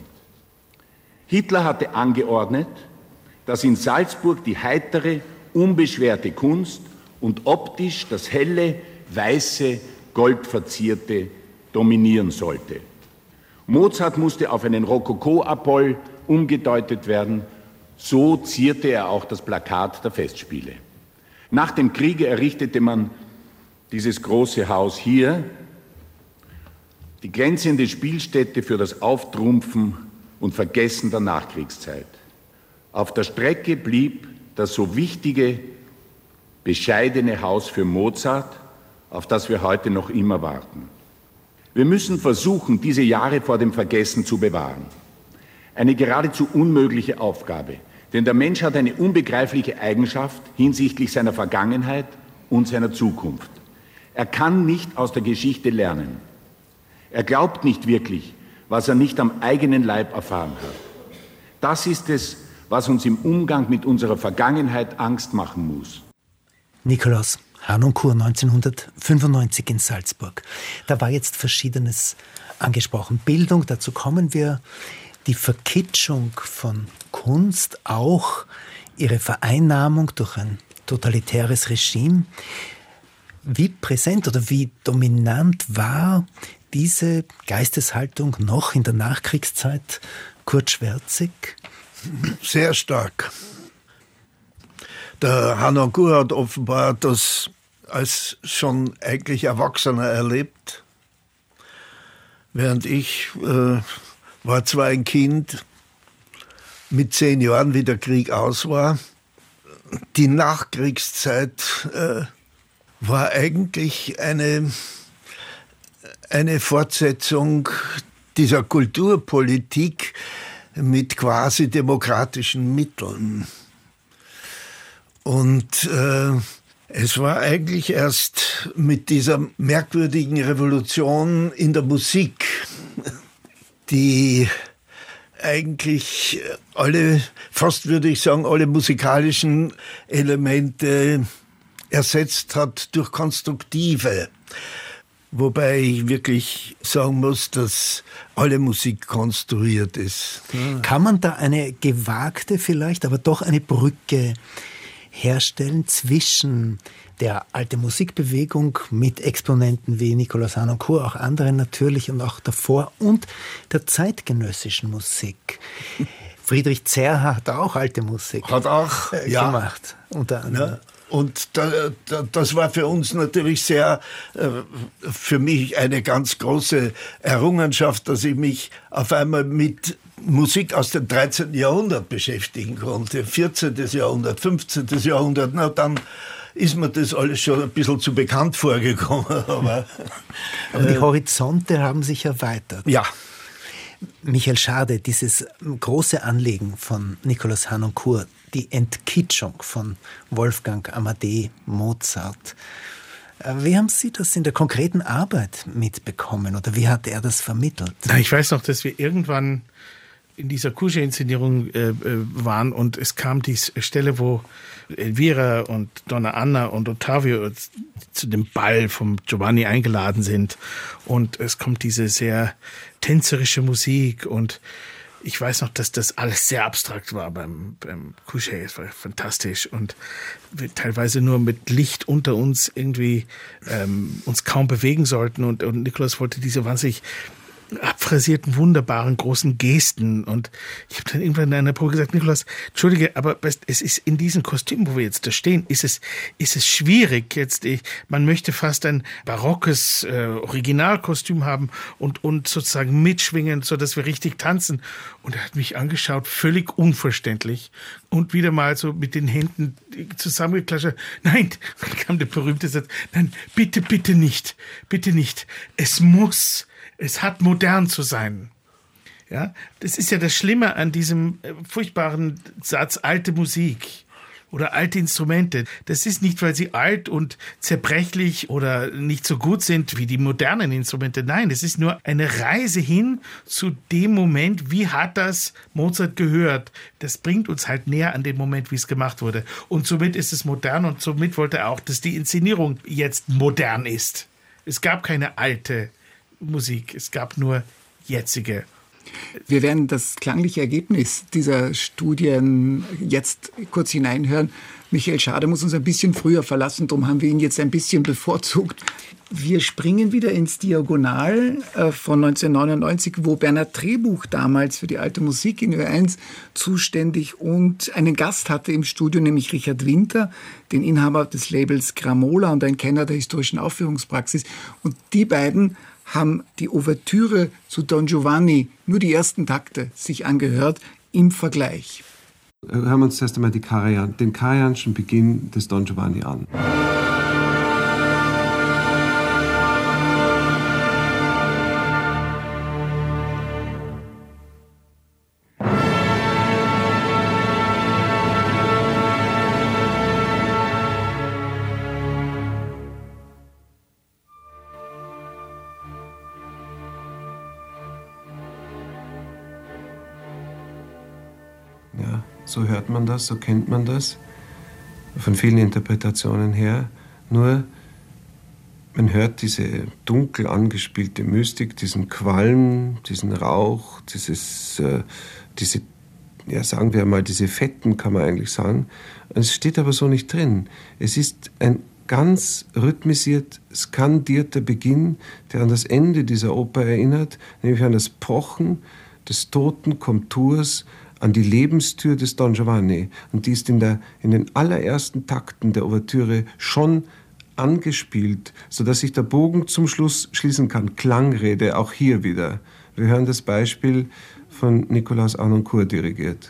Hitler hatte angeordnet, dass in Salzburg die heitere, unbeschwerte Kunst und optisch das helle, weiße, goldverzierte dominieren sollte. Mozart musste auf einen Rokoko-Apoll umgedeutet werden, so zierte er auch das Plakat der Festspiele. Nach dem Kriege errichtete man dieses große Haus hier, die glänzende Spielstätte für das Auftrumpfen und Vergessen der Nachkriegszeit. Auf der Strecke blieb das so wichtige, bescheidene Haus für Mozart, auf das wir heute noch immer warten. Wir müssen versuchen, diese Jahre vor dem Vergessen zu bewahren. Eine geradezu unmögliche Aufgabe, denn der Mensch hat eine unbegreifliche Eigenschaft hinsichtlich seiner Vergangenheit und seiner Zukunft. Er kann nicht aus der Geschichte lernen. Er glaubt nicht wirklich, was er nicht am eigenen Leib erfahren hat. Das ist es, was uns im Umgang mit unserer Vergangenheit Angst machen muss. Nikolaus, Harnoncourt neunzehnhundertfünfundneunzig in Salzburg. Da war jetzt Verschiedenes angesprochen. Bildung, dazu kommen wir. Die Verkitschung von Kunst, auch ihre Vereinnahmung durch ein totalitäres Regime. Wie präsent oder wie dominant war diese Geisteshaltung noch in der Nachkriegszeit Kurt Schwärtzig? Sehr stark. Der Harnoncourt hat offenbar das als schon eigentlich Erwachsener erlebt, während ich äh, war zwar ein Kind mit zehn Jahren, wie der Krieg aus war. Die Nachkriegszeit äh, war eigentlich eine, eine Fortsetzung dieser Kulturpolitik mit quasi demokratischen Mitteln. Und äh, es war eigentlich erst mit dieser merkwürdigen Revolution in der Musik, die eigentlich alle, fast würde ich sagen, alle musikalischen Elemente ersetzt hat durch konstruktive. Wobei ich wirklich sagen muss, dass alle Musik konstruiert ist. Kann man da eine gewagte vielleicht, aber doch eine Brücke herstellen zwischen der alten Musikbewegung mit Exponenten wie Nicolas Harnoncourt, auch anderen natürlich und auch davor, und der zeitgenössischen Musik? Friedrich Zerha hat auch alte Musik hat auch, äh, ja. gemacht. Unter anderem. Ja. Und da, da, das war für uns natürlich sehr, äh, für mich eine ganz große Errungenschaft, dass ich mich auf einmal mit Musik aus dem dreizehnten Jahrhundert beschäftigen konnte. vierzehnten Jahrhundert, fünfzehnten Jahrhundert, na dann ist mir das alles schon ein bisschen zu bekannt vorgekommen. Aber, Aber die äh, Horizonte haben sich erweitert. Ja. Michael Schade, dieses große Anliegen von Nicolas Harnoncourt, die Entkitschung von Wolfgang Amadei Mozart. Wie haben Sie das in der konkreten Arbeit mitbekommen oder wie hat er das vermittelt? Na, ich weiß noch, dass wir irgendwann in dieser Kuschel-Inszenierung äh, waren und es kam die Stelle, wo Elvira und Donna Anna und Ottavio zu dem Ball vom Giovanni eingeladen sind und es kommt diese sehr tänzerische Musik und ich weiß noch, dass das alles sehr abstrakt war beim, beim Couché. Es war fantastisch und wir teilweise nur mit Licht unter uns irgendwie ähm, uns kaum bewegen sollten und, und Nicolas wollte diese wahnsinnig abphrasierten, wunderbaren, großen Gesten. Und ich habe dann irgendwann in einer Probe gesagt, Nicolas, entschuldige, aber es ist in diesem Kostüm, wo wir jetzt da stehen, ist es, ist es schwierig jetzt. Ich, man möchte fast ein barockes äh, Originalkostüm haben und, und sozusagen mitschwingen, so dass wir richtig tanzen. Und er hat mich angeschaut, völlig unverständlich. Und wieder mal so mit den Händen zusammengeklatscht. Nein, dann kam der berühmte Satz, nein, bitte, bitte nicht, bitte nicht. Es muss Es hat modern zu sein. Ja, das ist ja das Schlimme an diesem furchtbaren Satz alte Musik oder alte Instrumente. Das ist nicht, weil sie alt und zerbrechlich oder nicht so gut sind wie die modernen Instrumente. Nein, es ist nur eine Reise hin zu dem Moment, wie hat das Mozart gehört. Das bringt uns halt näher an den Moment, wie es gemacht wurde. Und somit ist es modern und somit wollte er auch, dass die Inszenierung jetzt modern ist. Es gab keine alte Musik, es gab nur jetzige. Wir werden das klangliche Ergebnis dieser Studien jetzt kurz hineinhören. Michael Schade muss uns ein bisschen früher verlassen, darum haben wir ihn jetzt ein bisschen bevorzugt. Wir springen wieder ins Diagonal äh, von neunzehnhundertneunundneunzig, wo Bernhard Drehbuch damals für die alte Musik in Ö eins zuständig und einen Gast hatte im Studio, nämlich Richard Winter, den Inhaber des Labels Gramola und ein Kenner der historischen Aufführungspraxis. Und die beiden haben die Ouvertüre zu Don Giovanni, nur die ersten Takte, sich angehört, im Vergleich. Hören wir uns zuerst einmal die Karajan, den karajanschen Beginn des Don Giovanni an. So hört man das, so kennt man das, von vielen Interpretationen her. Nur, man hört diese dunkel angespielte Mystik, diesen Qualm, diesen Rauch, dieses, äh, diese, ja, sagen wir mal, diese Fetten, kann man eigentlich sagen. Es steht aber so nicht drin. Es ist ein ganz rhythmisiert, skandierter Beginn, der an das Ende dieser Oper erinnert, nämlich an das Pochen des toten Komturs, an die Lebenstür des Don Giovanni. Und die ist in, der, in den allerersten Takten der Ouvertüre schon angespielt, sodass sich der Bogen zum Schluss schließen kann. Klangrede, auch hier wieder. Wir hören das Beispiel von Nicolas Harnoncourt dirigiert.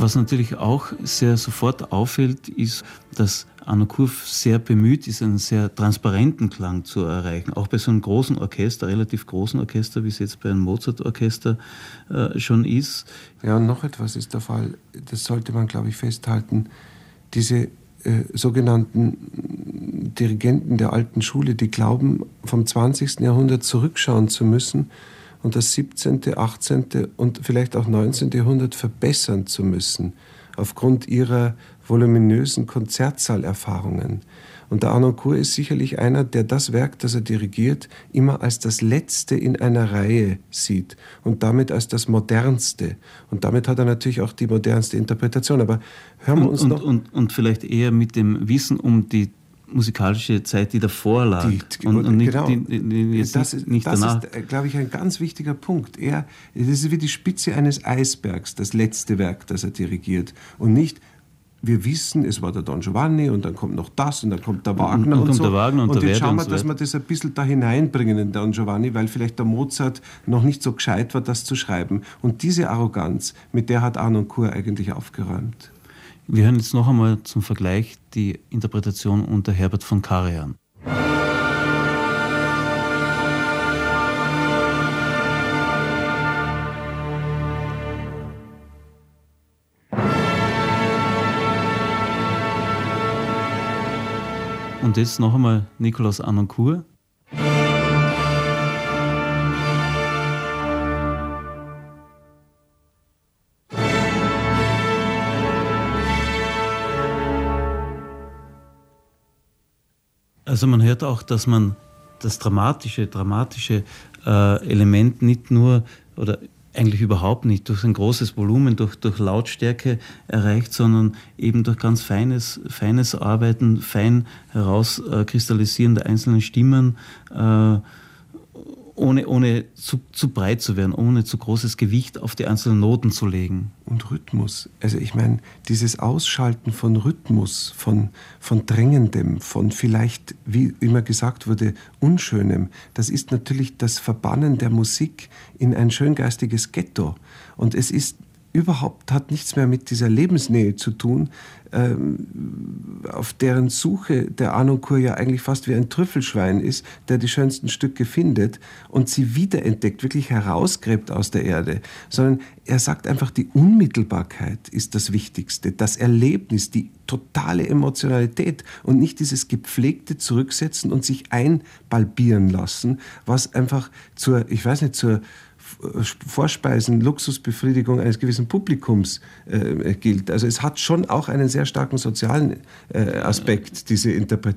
Was natürlich auch sehr sofort auffällt, ist, dass Arno Kur sehr bemüht ist, einen sehr transparenten Klang zu erreichen. Auch bei so einem großen Orchester, relativ großen Orchester, wie es jetzt bei einem Mozart-Orchester äh, schon ist. Ja, und noch etwas ist der Fall, das sollte man, glaube ich, festhalten. Diese äh, sogenannten Dirigenten der alten Schule, die glauben, vom zwanzigsten Jahrhundert zurückschauen zu müssen und das siebzehnten, achtzehnten und vielleicht auch neunzehnten Jahrhundert verbessern zu müssen, aufgrund ihrer voluminösen Konzertsaalerfahrungen. Und der Arno Kur ist sicherlich einer, der das Werk, das er dirigiert, immer als das Letzte in einer Reihe sieht und damit als das Modernste. Und damit hat er natürlich auch die modernste Interpretation. Aber hören wir uns und, noch... Und, und, und vielleicht eher mit dem Wissen um die musikalische Zeit, die davor lag. Die, und, und nicht, genau. die, die jetzt das nicht, ist, nicht das danach. ist, glaube ich, ein ganz wichtiger Punkt. Er, das ist wie die Spitze eines Eisbergs, das letzte Werk, das er dirigiert. Und nicht... Wir wissen, es war der Don Giovanni und dann kommt noch das und dann kommt der Wagner und, und, und so. Der Wagner und, und der jetzt schauen wir, so dass wir das ein bisschen da hineinbringen in Don Giovanni, weil vielleicht der Mozart noch nicht so gescheit war, das zu schreiben. Und diese Arroganz, mit der hat Arno Kur eigentlich aufgeräumt. Wir hören jetzt noch einmal zum Vergleich die Interpretation unter Herbert von Karajan. Und jetzt noch einmal Nikolaus Arno Kur. Also man hört auch, dass man das dramatische, dramatische äh, Element nicht nur oder eigentlich überhaupt nicht durch ein großes Volumen, durch, durch Lautstärke erreicht, sondern eben durch ganz feines, feines Arbeiten, fein herauskristallisieren der einzelnen Stimmen, äh, ohne, ohne zu, zu breit zu werden, ohne zu großes Gewicht auf die einzelnen Noten zu legen. Und Rhythmus. Also ich meine, dieses Ausschalten von Rhythmus, von, von Drängendem, von vielleicht, wie immer gesagt wurde, Unschönem, das ist natürlich das Verbannen der Musik in ein schöngeistiges Ghetto. Und es ist überhaupt, hat nichts mehr mit dieser Lebensnähe zu tun, ähm, auf deren Suche der Arno Kur ja eigentlich fast wie ein Trüffelschwein ist, der die schönsten Stücke findet und sie wiederentdeckt, wirklich herausgräbt aus der Erde, sondern er sagt einfach, die Unmittelbarkeit ist das Wichtigste, das Erlebnis, die totale Emotionalität und nicht dieses gepflegte Zurücksetzen und sich einbalbieren lassen, was einfach zur, ich weiß nicht, zur Vorspeisen, Luxusbefriedigung eines gewissen Publikums äh, gilt. Also es hat schon auch einen sehr starken sozialen äh, Aspekt, diese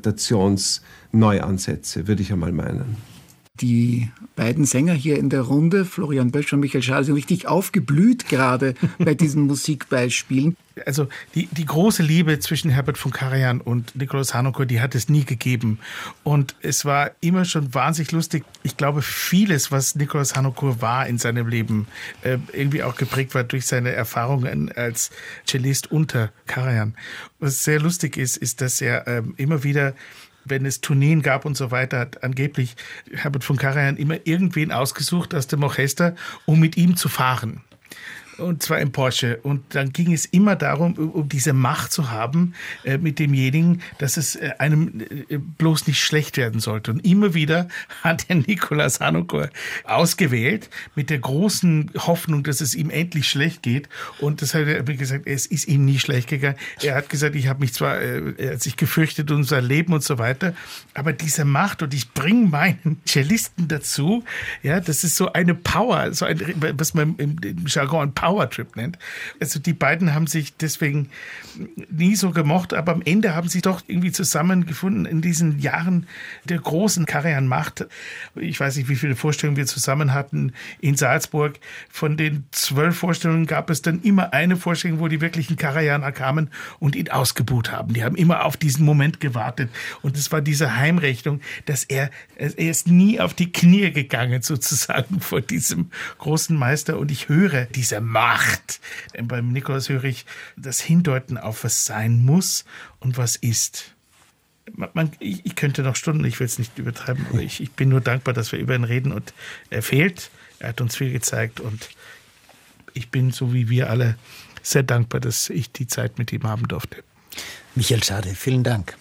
Interpretationsneuansätze, würde ich einmal meinen. Die beiden Sänger hier in der Runde, Florian Bösch und Michael Schade, sind richtig aufgeblüht gerade bei diesen Musikbeispielen. Also die, die große Liebe zwischen Herbert von Karajan und Nikolaus Arno Kur, die hat es nie gegeben. Und es war immer schon wahnsinnig lustig. Ich glaube, vieles, was Nikolaus Arno Kur war in seinem Leben, äh, irgendwie auch geprägt war durch seine Erfahrungen als Cellist unter Karajan. Was sehr lustig ist, ist, dass er äh, immer wieder, wenn es Tourneen gab und so weiter, hat angeblich Herbert von Karajan immer irgendwen ausgesucht aus dem Orchester, um mit ihm zu fahren. Und zwar im Porsche. Und dann ging es immer darum, um diese Macht zu haben äh, mit demjenigen, dass es äh, einem äh, bloß nicht schlecht werden sollte. Und immer wieder hat er Nikolaus Arno Kur ausgewählt mit der großen Hoffnung, dass es ihm endlich schlecht geht. Und das hat er gesagt, es ist ihm nie schlecht gegangen. Er hat gesagt, ich habe mich zwar, äh, er hat sich gefürchtet um sein Leben und so weiter, aber diese Macht und ich bringe meinen Cellisten dazu, ja, das ist so eine Power, so ein, was man im, im Jargon Power Power-Trip nennt. Also die beiden haben sich deswegen nie so gemocht, aber am Ende haben sie doch irgendwie zusammengefunden in diesen Jahren der großen Karajan-Macht. Ich weiß nicht, wie viele Vorstellungen wir zusammen hatten in Salzburg. Von den zwölf Vorstellungen gab es dann immer eine Vorstellung, wo die wirklichen Karajaner kamen und ihn ausgebuht haben. Die haben immer auf diesen Moment gewartet. Und es war diese Heimrechnung, dass er, er ist nie auf die Knie gegangen sozusagen vor diesem großen Meister. Und ich höre diese Macht. Beim Nikolaus höre ich das Hindeuten auf, was sein muss und was ist. Man, ich, ich könnte noch Stunden, ich will es nicht übertreiben, aber ich, ich bin nur dankbar, dass wir über ihn reden und er fehlt. Er hat uns viel gezeigt und ich bin, so wie wir alle, sehr dankbar, dass ich die Zeit mit ihm haben durfte. Michael Schade, vielen Dank.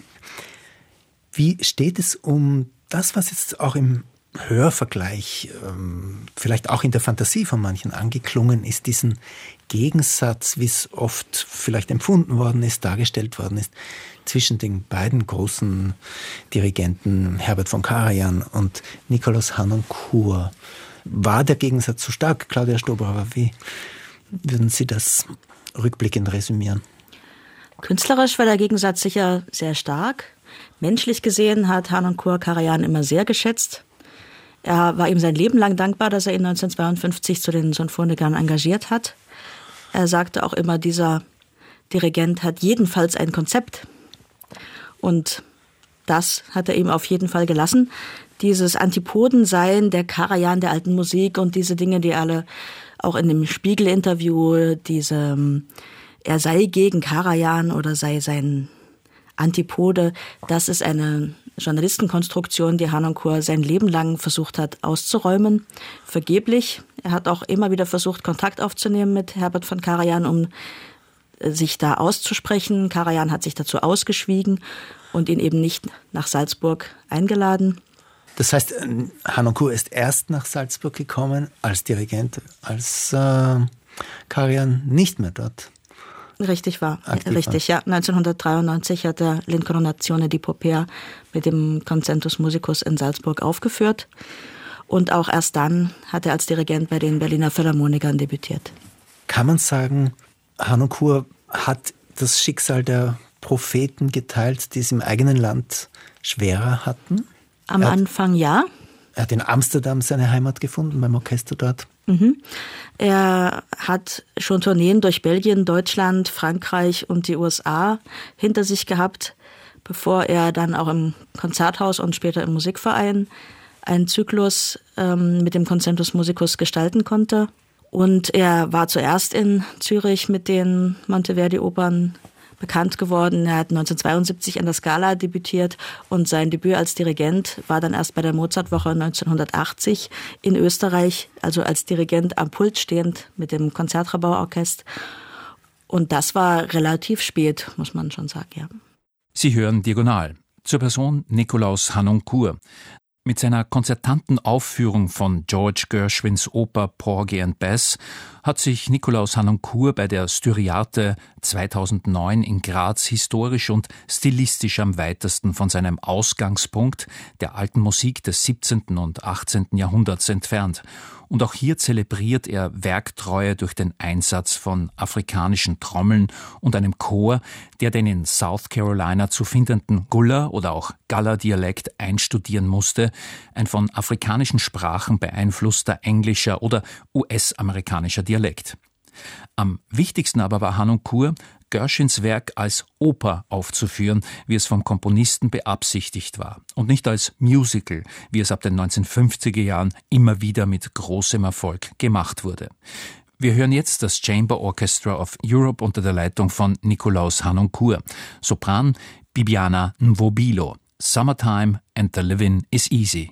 Wie steht es um das, was jetzt auch im Hörvergleich, ähm, vielleicht auch in der Fantasie von manchen angeklungen ist, diesen Gegensatz, wie es oft vielleicht empfunden worden ist, dargestellt worden ist, zwischen den beiden großen Dirigenten Herbert von Karajan und Nikolaus Harnoncourt. War der Gegensatz so stark, Claudia Stobauer? Wie würden Sie das rückblickend resümieren? Künstlerisch war der Gegensatz sicher sehr stark. Menschlich gesehen hat Harnoncourt Karajan immer sehr geschätzt. Er war ihm sein Leben lang dankbar, dass er ihn neunzehnhundertzweiundfünfzig zu den Sinfonikern engagiert hat. Er sagte auch immer, dieser Dirigent hat jedenfalls ein Konzept. Und das hat er ihm auf jeden Fall gelassen. Dieses Antipodensein der Karajan der alten Musik und diese Dinge, die alle auch in dem Spiegel-Interview, diese, er sei gegen Karajan oder sei sein Antipode, das ist eine Journalistenkonstruktion, die Harnoncourt sein Leben lang versucht hat auszuräumen, vergeblich. Er hat auch immer wieder versucht, Kontakt aufzunehmen mit Herbert von Karajan, um sich da auszusprechen. Karajan hat sich dazu ausgeschwiegen und ihn eben nicht nach Salzburg eingeladen. Das heißt, Harnoncourt ist erst nach Salzburg gekommen als Dirigent, als äh, Karajan nicht mehr dort Richtig war, aktiv richtig, war. ja. neunzehnhundertdreiundneunzig hat er L'Incarnazione di Poppea mit dem Concentus Musicus in Salzburg aufgeführt. Und auch erst dann hat er als Dirigent bei den Berliner Philharmonikern debütiert. Kann man sagen, Harnoncourt hat das Schicksal der Propheten geteilt, die es im eigenen Land schwerer hatten? Am er hat, Anfang ja. Er hat in Amsterdam seine Heimat gefunden, beim Orchester dort. Mhm. Er hat schon Tourneen durch Belgien, Deutschland, Frankreich und die U S A hinter sich gehabt, bevor er dann auch im Konzerthaus und später im Musikverein einen Zyklus ähm, mit dem Concentus Musicus gestalten konnte. Und er war zuerst in Zürich mit den Monteverdi-Opern bekannt geworden. Er hat neunzehnhundertzweiundsiebzig an der Scala debütiert und sein Debüt als Dirigent war dann erst bei der Mozartwoche neunzehnhundertachtzig in Österreich, also als Dirigent am Pult stehend mit dem Konzertgebauorchester. Und das war relativ spät, muss man schon sagen, ja. Sie hören Diagonal zur Person Nikolaus Harnoncourt. Mit seiner konzertanten Aufführung von George Gershwins Oper Porgy and Bess hat sich Nikolaus Harnoncourt bei der Styriarte zweitausendneun in Graz historisch und stilistisch am weitesten von seinem Ausgangspunkt, der alten Musik des siebzehnten und achtzehnten Jahrhunderts, entfernt. Und auch hier zelebriert er Werktreue durch den Einsatz von afrikanischen Trommeln und einem Chor, der den in South Carolina zu findenden Gullah- oder auch Galla-Dialekt einstudieren musste, ein von afrikanischen Sprachen beeinflusster englischer oder U S-amerikanischer Dialekt. Am wichtigsten aber war Harnoncourt, Gershwins Werk als Oper aufzuführen, wie es vom Komponisten beabsichtigt war, und nicht als Musical, wie es ab den neunzehnhundertfünfziger Jahren immer wieder mit großem Erfolg gemacht wurde. Wir hören jetzt das Chamber Orchestra of Europe unter der Leitung von Nikolaus Harnoncourt. Sopran Bibiana Nwobilo. Summertime and the Living is Easy.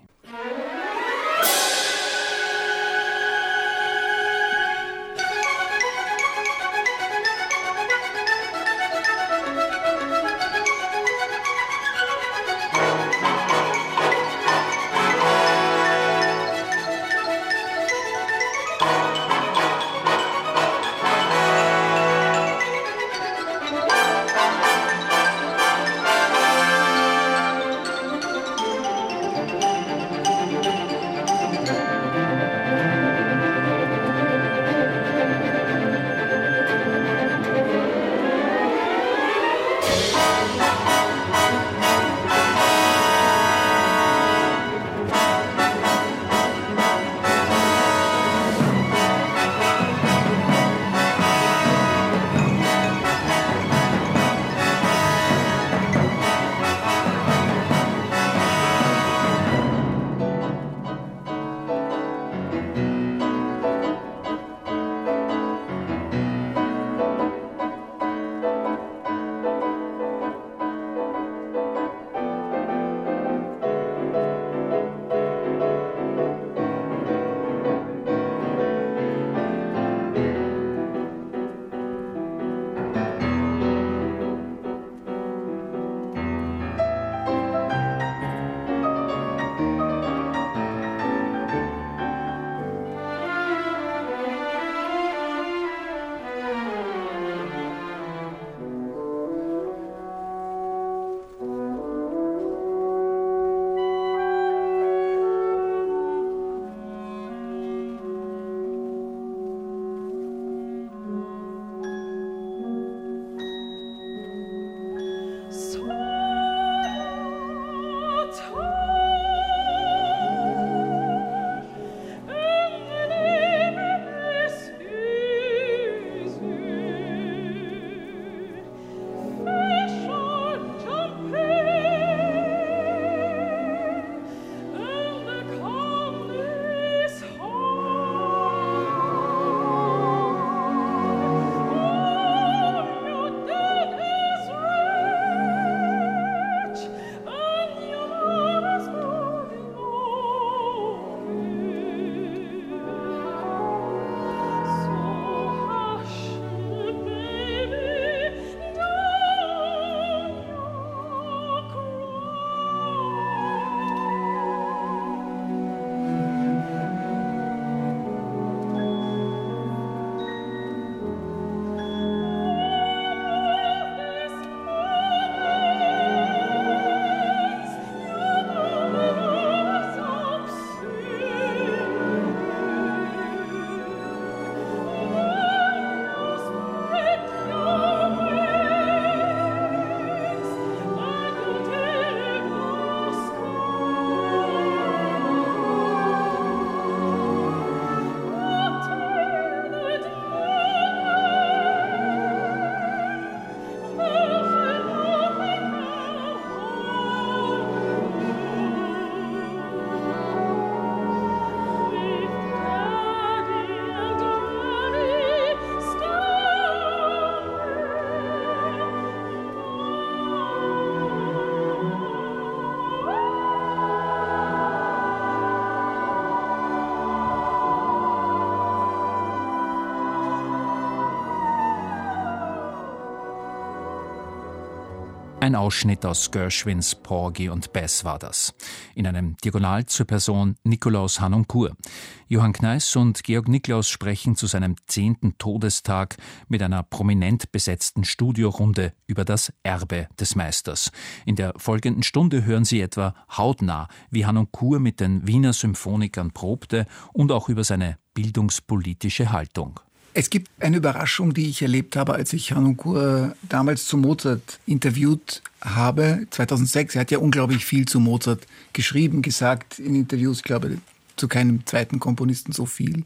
Ein Ausschnitt aus Gershwins Porgy und Bess war das. In einem Diagonal zur Person Nikolaus Harnoncourt. Johann Kneiss und Georg Niklaus sprechen zu seinem zehnten Todestag mit einer prominent besetzten Studiorunde über das Erbe des Meisters. In der folgenden Stunde hören Sie etwa hautnah, wie Harnoncourt mit den Wiener Symphonikern probte und auch über seine bildungspolitische Haltung. Es gibt eine Überraschung, die ich erlebt habe, als ich Harnoncourt damals zu Mozart interviewt habe, zweitausendsechs. Er hat ja unglaublich viel zu Mozart geschrieben, gesagt in Interviews, ich glaube, zu keinem zweiten Komponisten so viel.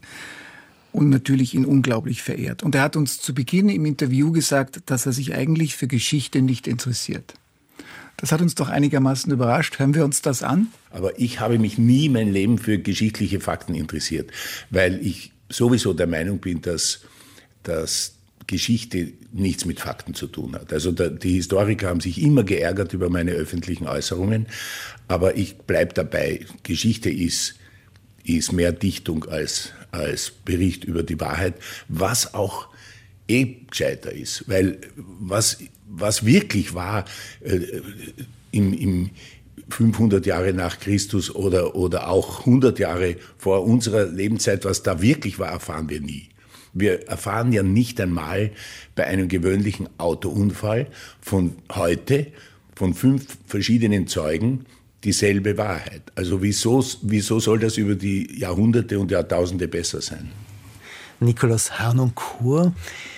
Und natürlich ihn unglaublich verehrt. Und er hat uns zu Beginn im Interview gesagt, dass er sich eigentlich für Geschichte nicht interessiert. Das hat uns doch einigermaßen überrascht. Hören wir uns das an? Aber ich habe mich nie mein Leben für geschichtliche Fakten interessiert, weil ich sowieso der Meinung bin, dass, dass Geschichte nichts mit Fakten zu tun hat. Also der, die Historiker haben sich immer geärgert über meine öffentlichen Äußerungen, aber ich bleibe dabei, Geschichte ist, ist mehr Dichtung als, als Bericht über die Wahrheit, was auch eh gescheiter ist, weil was, was wirklich war äh, im, im fünfhundert Jahre nach Christus oder, oder auch hundert Jahre vor unserer Lebenszeit, was da wirklich war, erfahren wir nie. Wir erfahren ja nicht einmal bei einem gewöhnlichen Autounfall von heute, von fünf verschiedenen Zeugen, dieselbe Wahrheit. Also wieso, wieso soll das über die Jahrhunderte und Jahrtausende besser sein? Nikolaus Harnoncourt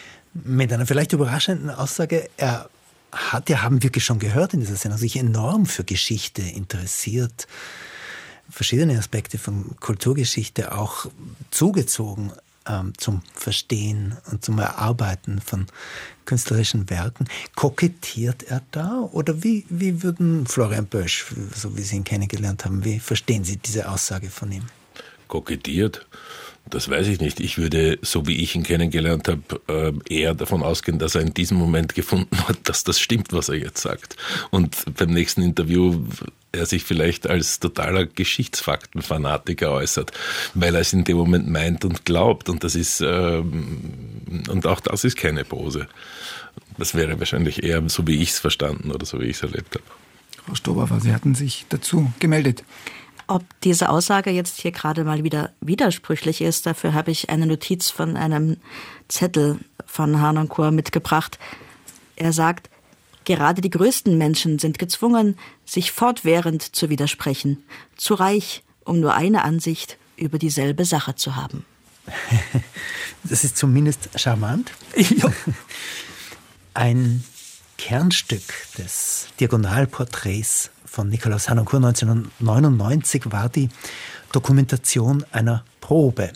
mit einer vielleicht überraschenden Aussage, er hat ja, haben wir schon gehört in dieser Sendung, sich enorm für Geschichte interessiert, verschiedene Aspekte von Kulturgeschichte auch zugezogen ähm, zum Verstehen und zum Erarbeiten von künstlerischen Werken. Kokettiert er da oder wie, wie würden Florian Bösch, so wie Sie ihn kennengelernt haben, wie verstehen Sie diese Aussage von ihm? Kokettiert? Das weiß ich nicht. Ich würde, so wie ich ihn kennengelernt habe, eher davon ausgehen, dass er in diesem Moment gefunden hat, dass das stimmt, was er jetzt sagt. Und beim nächsten Interview er sich vielleicht als totaler Geschichtsfaktenfanatiker äußert, weil er es in dem Moment meint und glaubt. Und das ist, und auch das ist keine Pose. Das wäre wahrscheinlich eher so, wie ich es verstanden oder so, wie ich es erlebt habe. Frau Stobacher, Sie hatten sich dazu gemeldet. Ob diese Aussage jetzt hier gerade mal wieder widersprüchlich ist, dafür habe ich eine Notiz von einem Zettel von Harnoncourt mitgebracht. Er sagt, gerade die größten Menschen sind gezwungen, sich fortwährend zu widersprechen, zu reich, um nur eine Ansicht über dieselbe Sache zu haben. Das ist zumindest charmant. Ja. Ein Kernstück des Diagonalporträts von Nikolaus Harnoncourt neunzehnhundertneunundneunzig war die Dokumentation einer Probe.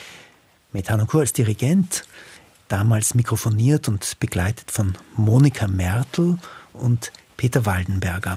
Mit Harnoncourt als Dirigent, damals mikrofoniert und begleitet von Monika Mertl und Peter Waldenberger.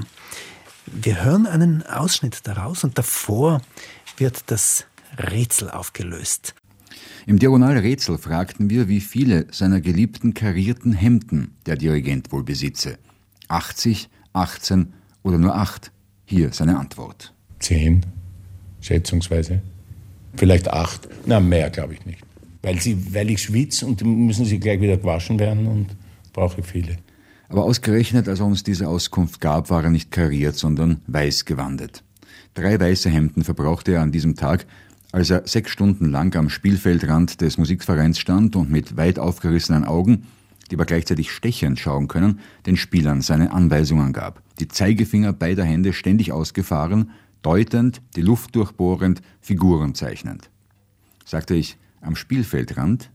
Wir hören einen Ausschnitt daraus und davor wird das Rätsel aufgelöst. Im Diagonalrätsel fragten wir, wie viele seiner geliebten karierten Hemden der Dirigent wohl besitze. achtzig, achtzehn oder nur acht? Hier seine Antwort. Zehn, schätzungsweise. Vielleicht acht. Na, mehr glaube ich nicht. Weil, sie, weil ich schwitze und müssen sie gleich wieder gewaschen werden und brauche viele. Aber ausgerechnet, als er uns diese Auskunft gab, war er nicht kariert, sondern weiß gewandet. Drei weiße Hemden verbrauchte er an diesem Tag, als er sechs Stunden lang am Spielfeldrand des Musikvereins stand und mit weit aufgerissenen Augen, die aber gleichzeitig stechend schauen können, den Spielern seine Anweisungen gab. Die Zeigefinger beider Hände ständig ausgefahren, deutend, die Luft durchbohrend, Figuren zeichnend. Sagte ich, am Spielfeldrand?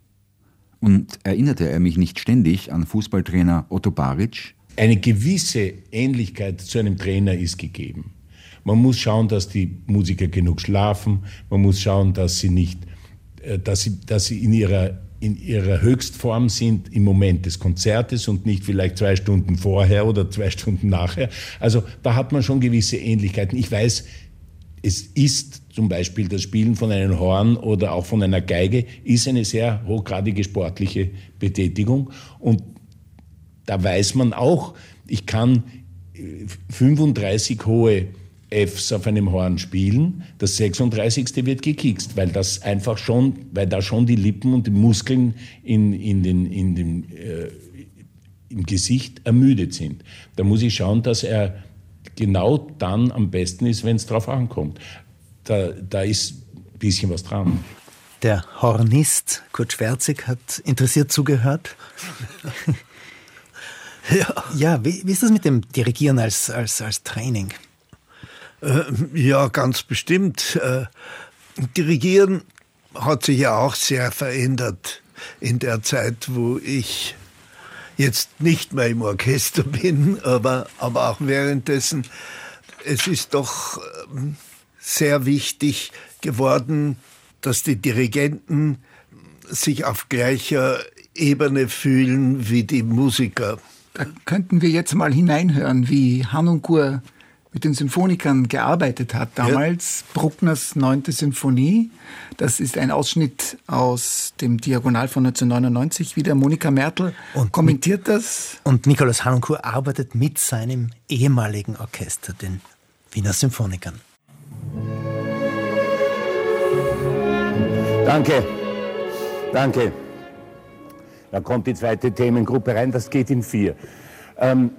Und erinnerte er mich nicht ständig an Fußballtrainer Otto Baric? Eine gewisse Ähnlichkeit zu einem Trainer ist gegeben. Man muss schauen, dass die Musiker genug schlafen, man muss schauen, dass sie nicht, dass sie, dass sie in ihrer in ihrer Höchstform sind im Moment des Konzertes und nicht vielleicht zwei Stunden vorher oder zwei Stunden nachher. Also da hat man schon gewisse Ähnlichkeiten. Ich weiß, es ist zum Beispiel das Spielen von einem Horn oder auch von einer Geige ist eine sehr hochgradige sportliche Betätigung. Und da weiß man auch, ich kann fünfunddreißig hohe Fs auf einem Horn spielen, das sechsunddreißigste wird gekickst, weil das einfach schon, weil da schon die Lippen und die Muskeln in, in den, in den, äh, im Gesicht ermüdet sind. Da muss ich schauen, dass er genau dann am besten ist, wenn es drauf ankommt. Da, da ist ein bisschen was dran. Der Hornist Kurt Schwerzig hat interessiert zugehört. ja, ja wie, wie ist das mit dem Dirigieren als, als, als Training? Äh, ja, ganz bestimmt. Äh, Dirigieren hat sich ja auch sehr verändert in der Zeit, wo ich jetzt nicht mehr im Orchester bin, aber, aber auch währenddessen. Es ist doch sehr wichtig geworden, dass die Dirigenten sich auf gleicher Ebene fühlen wie die Musiker. Da könnten wir jetzt mal hineinhören, wie Harnoncourt mit den Symphonikern gearbeitet hat damals. Ja. Bruckners neunte Sinfonie. Das ist ein Ausschnitt aus dem Diagonal von neunzehnhundertneunundneunzig. Wieder Monika Mertl und kommentiert das. Und Nikolaus Harnoncourt arbeitet mit seinem ehemaligen Orchester, den Wiener Symphonikern. Danke, danke. Da kommt die zweite Themengruppe rein, das geht in vier. Ähm,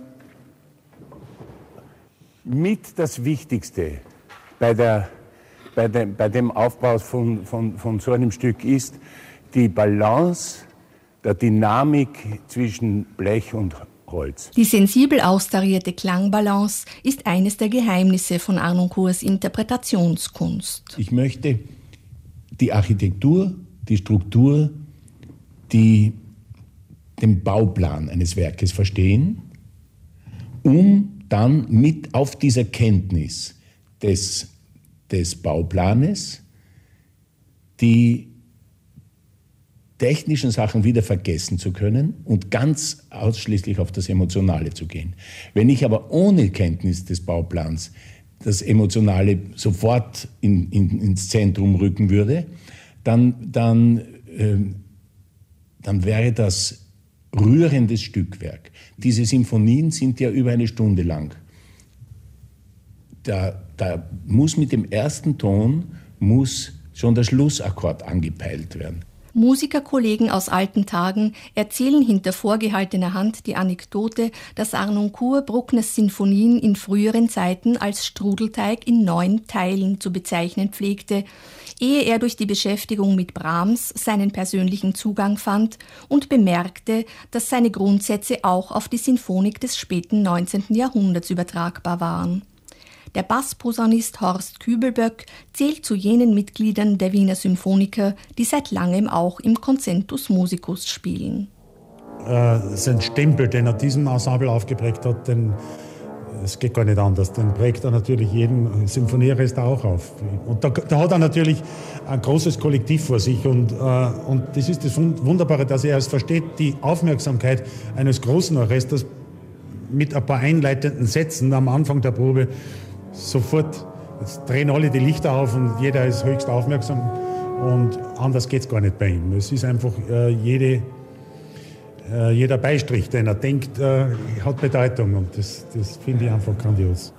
mit das Wichtigste bei, der, bei, dem, bei dem Aufbau von, von, von so einem Stück ist die Balance der Dynamik zwischen Blech und Holz. Die sensibel austarierte Klangbalance ist eines der Geheimnisse von Harnoncourts Interpretationskunst. Ich möchte die Architektur, die Struktur, die, den Bauplan eines Werkes verstehen, um dann mit auf dieser Kenntnis des, des Bauplanes die technischen Sachen wieder vergessen zu können und ganz ausschließlich auf das Emotionale zu gehen. Wenn ich aber ohne Kenntnis des Bauplans das Emotionale sofort in, in, ins Zentrum rücken würde, dann, dann, äh, dann wäre das rührendes Stückwerk. Diese Sinfonien sind ja über eine Stunde lang. Da, da muss mit dem ersten Ton muss schon der Schlussakkord angepeilt werden. Musikerkollegen aus alten Tagen erzählen hinter vorgehaltener Hand die Anekdote, dass Harnoncourt Bruckners Sinfonien in früheren Zeiten als Strudelteig in neun Teilen zu bezeichnen pflegte, ehe er durch die Beschäftigung mit Brahms seinen persönlichen Zugang fand und bemerkte, dass seine Grundsätze auch auf die Sinfonik des späten neunzehnten Jahrhunderts übertragbar waren. Der Bassposaunist Horst Kübelböck zählt zu jenen Mitgliedern der Wiener Symphoniker, die seit langem auch im Concentus Musicus spielen. Äh, sein Stempel, den er diesem Ensemble aufgeprägt hat, den, es geht gar nicht anders, den prägt er natürlich jeden Symphonieorchester auch auf. Und da, da hat er natürlich ein großes Kollektiv vor sich und, äh, und das ist das Wunderbare, dass er es versteht, die Aufmerksamkeit eines großen Orchesters mit ein paar einleitenden Sätzen am Anfang der Probe sofort, jetzt drehen alle die Lichter auf und jeder ist höchst aufmerksam und anders geht es gar nicht bei ihm. Es ist einfach äh, jede, äh, jeder Beistrich, den er denkt, äh, hat Bedeutung und das, das finde ich einfach grandios.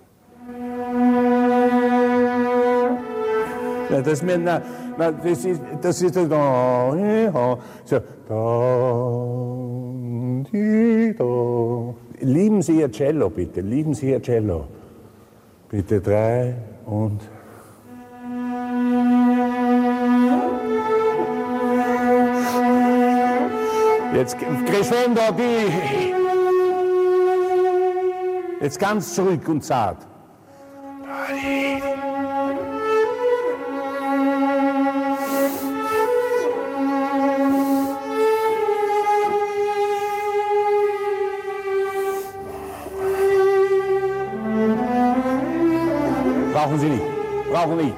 Ja, das, mir, na, na, das ist das ist da, so, da, die, da. Lieben Sie Ihr Cello, bitte, lieben Sie Ihr Cello. Bitte drei und... Jetzt crescendo die... Jetzt ganz zurück und zart. Brauchen Sie nicht. Brauchen nicht.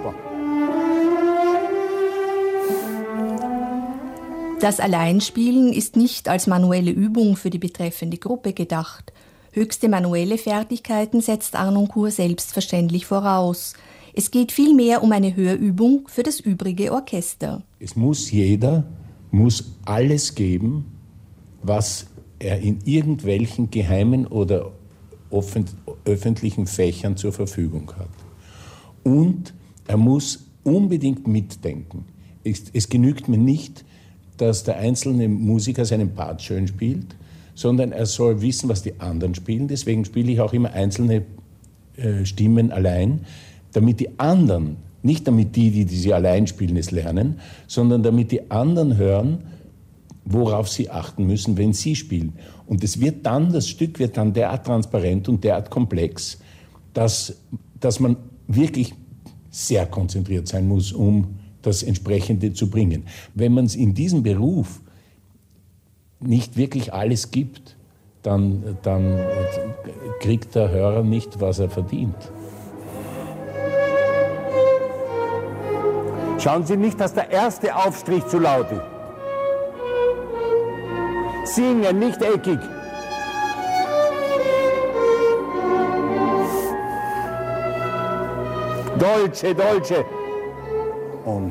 Das Alleinspielen ist nicht als manuelle Übung für die betreffende Gruppe gedacht. Höchste manuelle Fertigkeiten setzt Harnoncourt selbstverständlich voraus. Es geht vielmehr um eine Hörübung für das übrige Orchester. Es muss jeder, muss alles geben, was er in irgendwelchen geheimen oder öffentlichen Fächern zur Verfügung hat. Und er muss unbedingt mitdenken. Es, es genügt mir nicht, dass der einzelne Musiker seinen Part schön spielt, sondern er soll wissen, was die anderen spielen. Deswegen spiele ich auch immer einzelne äh, Stimmen allein, damit die anderen, nicht damit die, die, die sie allein spielen, es lernen, sondern damit die anderen hören, worauf sie achten müssen, wenn sie spielen. Und es wird dann, das Stück wird dann derart transparent und derart komplex, dass, dass man wirklich sehr konzentriert sein muss, um das Entsprechende zu bringen. Wenn man es in diesem Beruf nicht wirklich alles gibt, dann, dann kriegt der Hörer nicht, was er verdient. Schauen Sie nicht, dass der erste Aufstrich zu laut ist. Singen, nicht eckig. Dolce, dolce. Und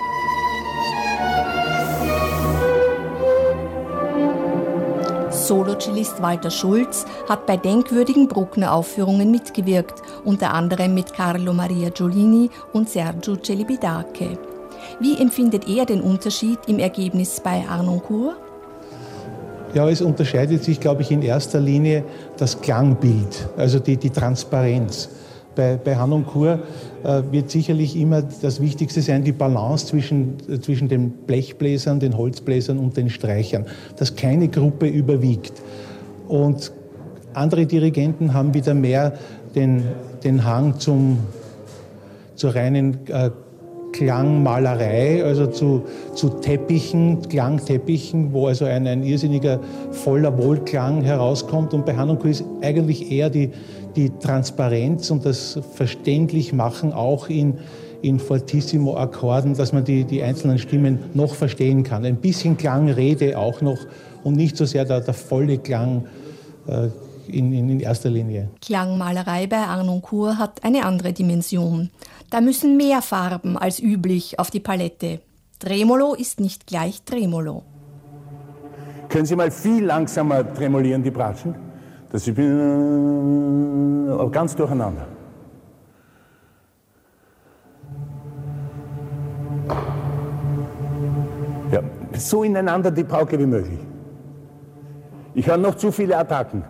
Solocellist Walter Schulz hat bei denkwürdigen Bruckner-Aufführungen mitgewirkt, unter anderem mit Carlo Maria Giolini und Sergio Celibidache. Wie empfindet er den Unterschied im Ergebnis bei Harnoncourt? Ja, es unterscheidet sich, glaube ich, in erster Linie das Klangbild, also die, die Transparenz. Bei, bei Harnoncourt äh, wird sicherlich immer das Wichtigste sein, die Balance zwischen, äh, zwischen den Blechbläsern, den Holzbläsern und den Streichern, dass keine Gruppe überwiegt. Und andere Dirigenten haben wieder mehr den, den Hang zum, zur reinen äh, Klangmalerei, also zu, zu Teppichen, Klangteppichen, wo also ein, ein irrsinniger voller Wohlklang herauskommt. Und bei Harnoncourt ist eigentlich eher die, die Transparenz und das Verständlichmachen auch in, in Fortissimo-Akkorden, dass man die, die einzelnen Stimmen noch verstehen kann. Ein bisschen Klangrede auch noch und nicht so sehr der, der volle Klang äh, in, in, in erster Linie. Klangmalerei bei Harnoncourt hat eine andere Dimension. Da müssen mehr Farben als üblich auf die Palette. Tremolo ist nicht gleich Tremolo. Können Sie mal viel langsamer tremolieren, die Bratschen? Das ist ganz durcheinander. Ja, so ineinander die Pauke wie möglich. Ich höre noch zu viele Attacken.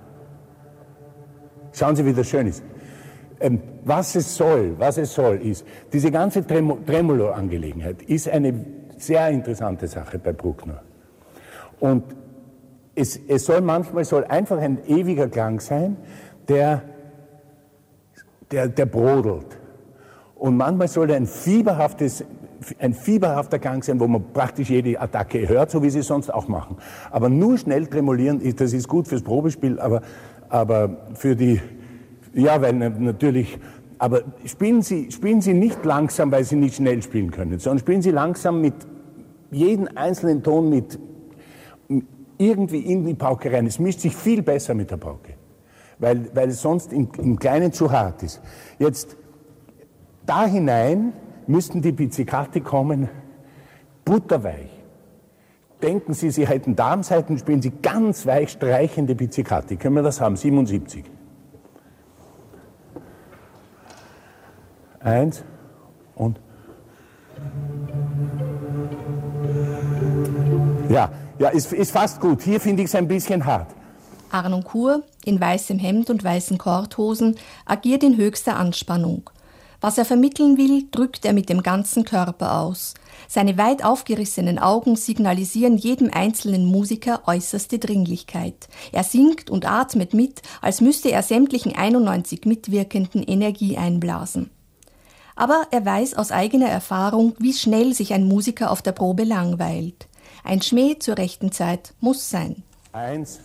Schauen Sie, wie das schön ist. Ähm, was es soll, was es soll, ist, diese ganze Tremo- Tremolo-Angelegenheit ist eine sehr interessante Sache bei Bruckner. Und es, es soll manchmal soll einfach ein ewiger Klang sein, der, der, der brodelt. Und manchmal soll ein fieberhaftes, ein fieberhafter Klang sein, wo man praktisch jede Attacke hört, so wie sie es sonst auch machen. Aber nur schnell tremolieren, das ist gut fürs Probespiel, aber, aber für die, ja, weil natürlich, aber spielen Sie, spielen Sie nicht langsam, weil Sie nicht schnell spielen können, sondern spielen Sie langsam mit jedem einzelnen Ton mit irgendwie in die Pauke rein. Es mischt sich viel besser mit der Pauke, weil, weil es sonst im, im Kleinen zu hart ist. Jetzt, da hinein müssten die Pizzicati kommen, butterweich. Denken Sie, Sie hätten Darmseiten, spielen Sie ganz weich streichende Pizzicati. Können wir das haben? siebenundsiebzig. Eins und... Ja, ja, ist, ist fast gut. Hier finde ich es ein bisschen hart. Harnoncourt, in weißem Hemd und weißen Korthosen, agiert in höchster Anspannung. Was er vermitteln will, drückt er mit dem ganzen Körper aus. Seine weit aufgerissenen Augen signalisieren jedem einzelnen Musiker äußerste Dringlichkeit. Er singt und atmet mit, als müsste er sämtlichen einundneunzig Mitwirkenden Energie einblasen. Aber er weiß aus eigener Erfahrung, wie schnell sich ein Musiker auf der Probe langweilt. Ein Schmäh zur rechten Zeit muss sein. Eins.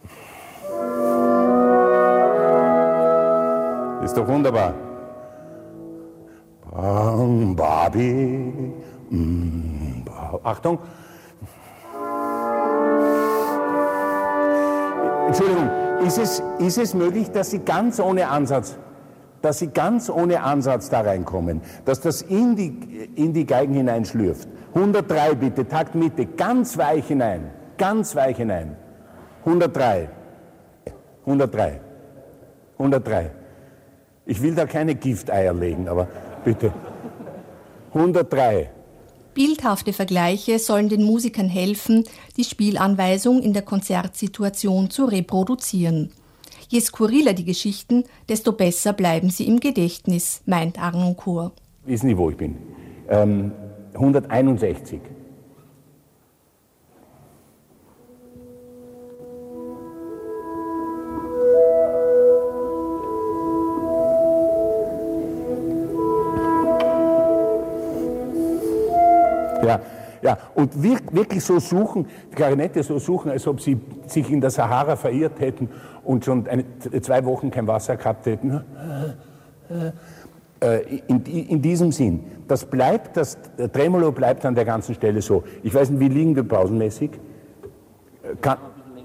Ist doch wunderbar. Barbie. Achtung. Entschuldigung, ist es, ist es möglich, dass Sie ganz ohne Ansatz, dass Sie ganz ohne Ansatz da reinkommen, dass das in die, in die Geigen hineinschlürft? hundertdrei bitte, Takt Mitte, ganz weich hinein, ganz weich hinein. hundertdrei, hundertdrei, hundertdrei. Ich will da keine Gifteier legen, aber bitte. hundertdrei. Bildhafte Vergleiche sollen den Musikern helfen, die Spielanweisung in der Konzertsituation zu reproduzieren. Je skurriler die Geschichten, desto besser bleiben sie im Gedächtnis, meint Arnoncourt. Wissen Sie, wo ich bin? Ähm, hunderteinundsechzig. Ja, ja, und wirklich so suchen, die Klarinette so suchen, als ob sie sich in der Sahara verirrt hätten und schon eine, zwei Wochen kein Wasser gehabt hätten. In, in diesem Sinn, das bleibt, das Tremolo bleibt an der ganzen Stelle so. Ich weiß nicht, wie liegen wir pausenmäßig? Kann,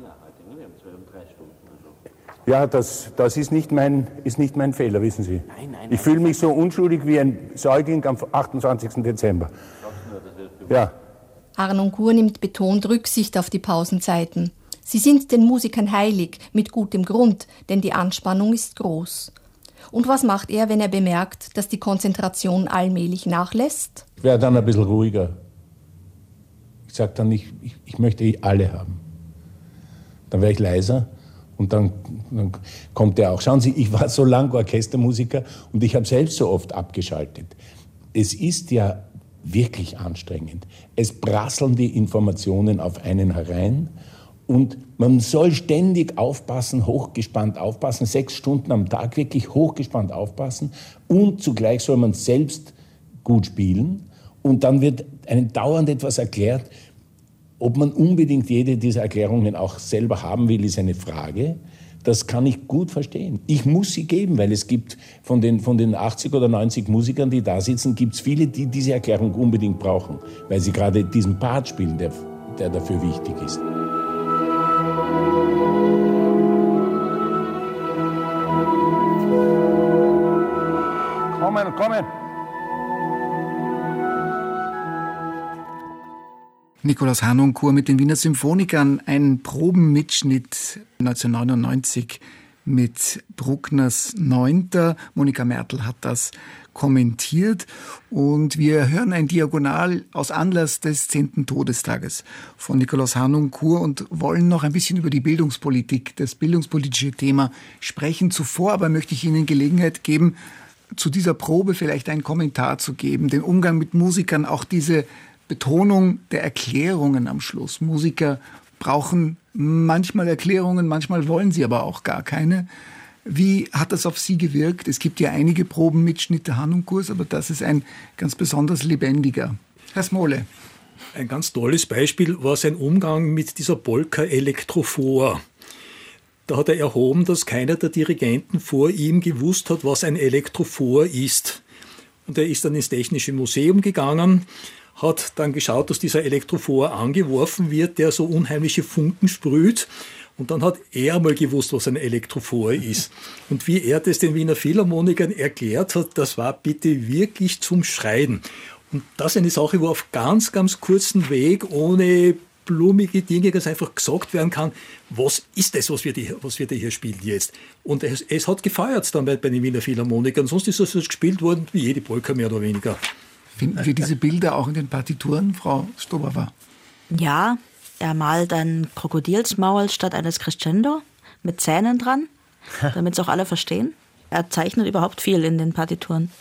ja, das, das ist, nicht mein, ist nicht mein Fehler, wissen Sie. Nein, nein, ich fühle mich so unschuldig wie ein Säugling am achtundzwanzigsten Dezember. Ja. Arnoncourt nimmt betont Rücksicht auf die Pausenzeiten. Sie sind den Musikern heilig, mit gutem Grund, denn die Anspannung ist groß. Und was macht er, wenn er bemerkt, dass die Konzentration allmählich nachlässt? Ich werde dann ein bisschen ruhiger. Ich sage dann, ich, ich, ich möchte alle haben. Dann werde ich leiser und dann, dann kommt er auch. Schauen Sie, ich war so lange Orchestermusiker und ich habe selbst so oft abgeschaltet. Es ist ja wirklich anstrengend. Es prasseln die Informationen auf einen herein und man soll ständig aufpassen, hochgespannt aufpassen, sechs Stunden am Tag wirklich hochgespannt aufpassen und zugleich soll man selbst gut spielen und dann wird einem dauernd etwas erklärt. Ob man unbedingt jede dieser Erklärungen auch selber haben will, ist eine Frage. Das kann ich gut verstehen. Ich muss sie geben, weil es gibt von den, von den achtzig oder neunzig Musikern, die da sitzen, gibt es viele, die diese Erklärung unbedingt brauchen, weil sie gerade diesen Part spielen, der, der dafür wichtig ist. Kommen, kommen! Nikolaus Harnoncourt mit den Wiener Symphonikern, ein Probenmitschnitt neunzehnhundertneunundneunzig mit Bruckners Neunter. Monika Mertl hat das kommentiert und wir hören ein Diagonal aus Anlass des zehnten Todestages von Nikolaus Harnoncourt und wollen noch ein bisschen über die Bildungspolitik, das bildungspolitische Thema sprechen. Zuvor aber möchte ich Ihnen Gelegenheit geben, zu dieser Probe vielleicht einen Kommentar zu geben, den Umgang mit Musikern, auch diese Betonung der Erklärungen am Schluss. Musiker brauchen manchmal Erklärungen, manchmal wollen sie aber auch gar keine. Wie hat das auf Sie gewirkt? Es gibt ja einige Probenmitschnitte Harnoncourts, aber das ist ein ganz besonders lebendiger. Herr Smole. Ein ganz tolles Beispiel war sein Umgang mit dieser Polka Elektrophor. Da hat er erhoben, dass keiner der Dirigenten vor ihm gewusst hat, was ein Elektrophor ist. Und er ist dann ins Technische Museum gegangen, hat dann geschaut, dass dieser Elektrophor angeworfen wird, der so unheimliche Funken sprüht. Und dann hat er mal gewusst, was ein Elektrophor ist. Und wie er das den Wiener Philharmonikern erklärt hat, das war bitte wirklich zum Schreien. Und das ist eine Sache, wo auf ganz, ganz kurzen Weg, ohne blumige Dinge, ganz einfach gesagt werden kann, was ist das, was wir, die, was wir da hier spielen jetzt? Und es, es hat gefeiert dann bei, bei den Wiener Philharmonikern. Sonst ist das gespielt worden wie jede Polka mehr oder weniger. Finden wir diese Bilder auch in den Partituren, Frau Stobauer? Ja, er malt ein Krokodilsmaul statt eines Crescendo mit Zähnen dran, damit es auch alle verstehen. Er zeichnet überhaupt viel in den Partituren.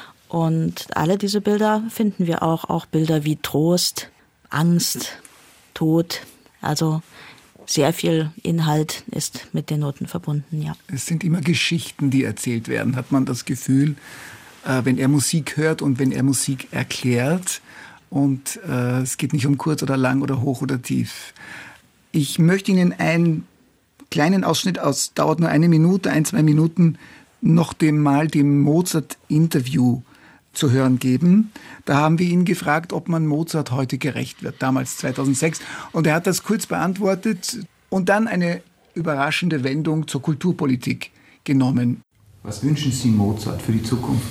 Und alle diese Bilder finden wir auch, auch Bilder wie Trost, Angst, Tod. Also sehr viel Inhalt ist mit den Noten verbunden, ja. Es sind immer Geschichten, die erzählt werden, hat man das Gefühl, wenn er Musik hört und wenn er Musik erklärt. Und äh, es geht nicht um kurz oder lang oder hoch oder tief. Ich möchte Ihnen einen kleinen Ausschnitt aus, dauert nur eine Minute, ein, zwei Minuten, noch dem mal dem Mozart-Interview zu hören geben. Da haben wir ihn gefragt, ob man Mozart heute gerecht wird, damals zweitausendsechs. Und er hat das kurz beantwortet und dann eine überraschende Wendung zur Kulturpolitik genommen. Was wünschen Sie Mozart für die Zukunft?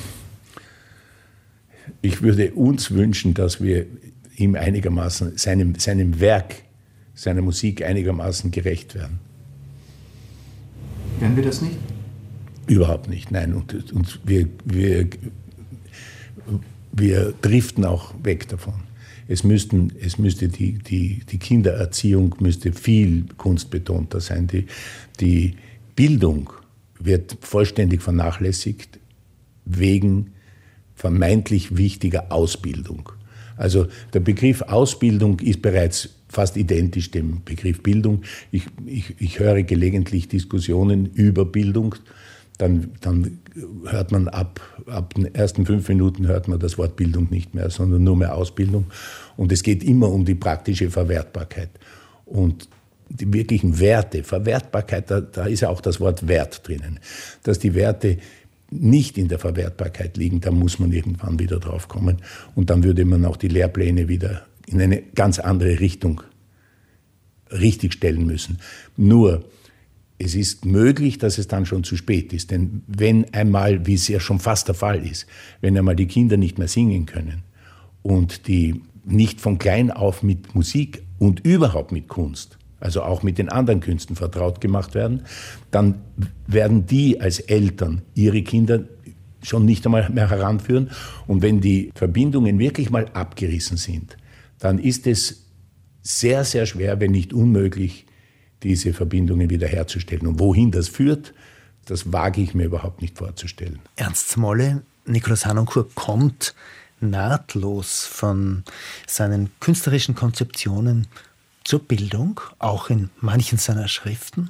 Ich würde uns wünschen, dass wir ihm einigermaßen, seinem, seinem Werk, seiner Musik einigermaßen gerecht werden. Werden wir das nicht? Überhaupt nicht, nein. Und, und wir, wir, wir driften auch weg davon. Es, müssten, es müsste die, die, die Kindererziehung müsste viel kunstbetonter sein. Die, die Bildung wird vollständig vernachlässigt wegen vermeintlich wichtiger Ausbildung. Also der Begriff Ausbildung ist bereits fast identisch dem Begriff Bildung. Ich, ich, ich höre gelegentlich Diskussionen über Bildung. Dann, dann hört man ab, ab den ersten fünf Minuten hört man das Wort Bildung nicht mehr, sondern nur mehr Ausbildung. Und es geht immer um die praktische Verwertbarkeit. Und die wirklichen Werte, Verwertbarkeit, da, da ist ja auch das Wort Wert drinnen. Dass die Werte nicht in der Verwertbarkeit liegen, da muss man irgendwann wieder drauf kommen. Und dann würde man auch die Lehrpläne wieder in eine ganz andere Richtung richtigstellen müssen. Nur, es ist möglich, dass es dann schon zu spät ist. Denn wenn einmal, wie es ja schon fast der Fall ist, wenn einmal die Kinder nicht mehr singen können und die nicht von klein auf mit Musik und überhaupt mit Kunst, also auch mit den anderen Künsten vertraut gemacht werden, dann werden die als Eltern ihre Kinder schon nicht einmal mehr heranführen. Und wenn die Verbindungen wirklich mal abgerissen sind, dann ist es sehr, sehr schwer, wenn nicht unmöglich, diese Verbindungen wiederherzustellen. Und wohin das führt, das wage ich mir überhaupt nicht vorzustellen. Ernst Smolle, Nikolaus Harnoncourt kommt nahtlos von seinen künstlerischen Konzeptionen zur Bildung, auch in manchen seiner Schriften.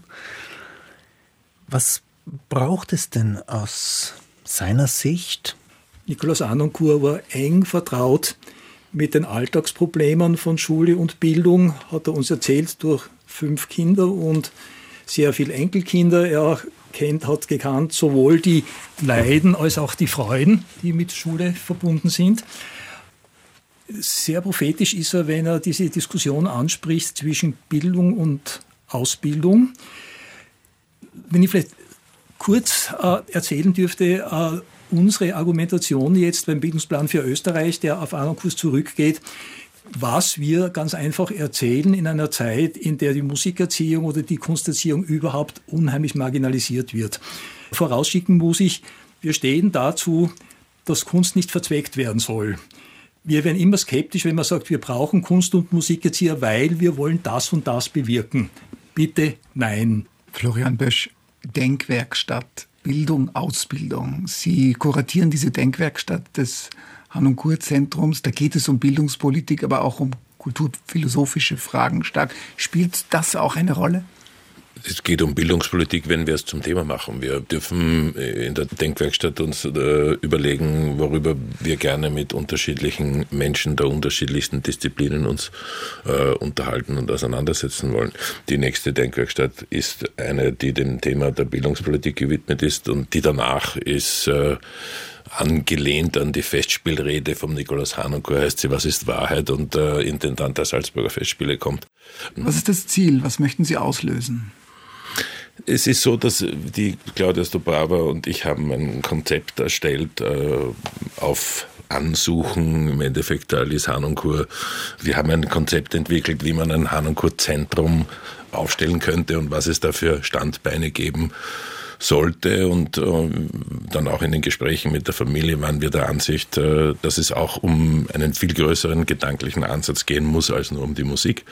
Was braucht es denn aus seiner Sicht? Nikolaus Harnoncourt war eng vertraut mit den Alltagsproblemen von Schule und Bildung, hat er uns erzählt, durch fünf Kinder und sehr viele Enkelkinder. Er kennt, hat gekannt sowohl die Leiden als auch die Freuden, die mit Schule verbunden sind. Sehr prophetisch ist er, wenn er diese Diskussion anspricht zwischen Bildung und Ausbildung. Wenn ich vielleicht kurz äh, erzählen dürfte, äh, unsere Argumentation jetzt beim Bildungsplan für Österreich, der auf Harnoncourt zurückgeht, was wir ganz einfach erzählen in einer Zeit, in der die Musikerziehung oder die Kunsterziehung überhaupt unheimlich marginalisiert wird. Vorausschicken muss ich, wir stehen dazu, dass Kunst nicht verzweckt werden soll. Wir werden immer skeptisch, wenn man sagt, wir brauchen Kunst- und Musikerzieher, weil wir wollen das und das bewirken. Bitte nein. Florian Bösch, Denkwerkstatt, Bildung, Ausbildung. Sie kuratieren diese Denkwerkstatt des Harnoncourt-Zentrums. Da geht es um Bildungspolitik, aber auch um kulturphilosophische Fragen stark. Spielt das auch eine Rolle? Es geht um Bildungspolitik, wenn wir es zum Thema machen. Wir dürfen in der Denkwerkstatt uns äh, überlegen, worüber wir gerne mit unterschiedlichen Menschen der unterschiedlichsten Disziplinen uns äh, unterhalten und auseinandersetzen wollen. Die nächste Denkwerkstatt ist eine, die dem Thema der Bildungspolitik gewidmet ist, und die danach ist äh, angelehnt an die Festspielrede vom Nikolaus Harnoncourt, heißt sie, was ist Wahrheit, und der äh, Intendant der Salzburger Festspiele kommt. Was ist das Ziel? Was möchten Sie auslösen? Es ist so, dass die Claudia Stubrava und ich haben ein Konzept erstellt äh, auf Ansuchen im Endeffekt der Alice Harnoncourt. Wir haben ein Konzept entwickelt, wie man ein Harnoncourt-Zentrum aufstellen könnte und was es da für Standbeine geben sollte. Und äh, dann auch in den Gesprächen mit der Familie waren wir der Ansicht, äh, dass es auch um einen viel größeren gedanklichen Ansatz gehen muss als nur um die Musik.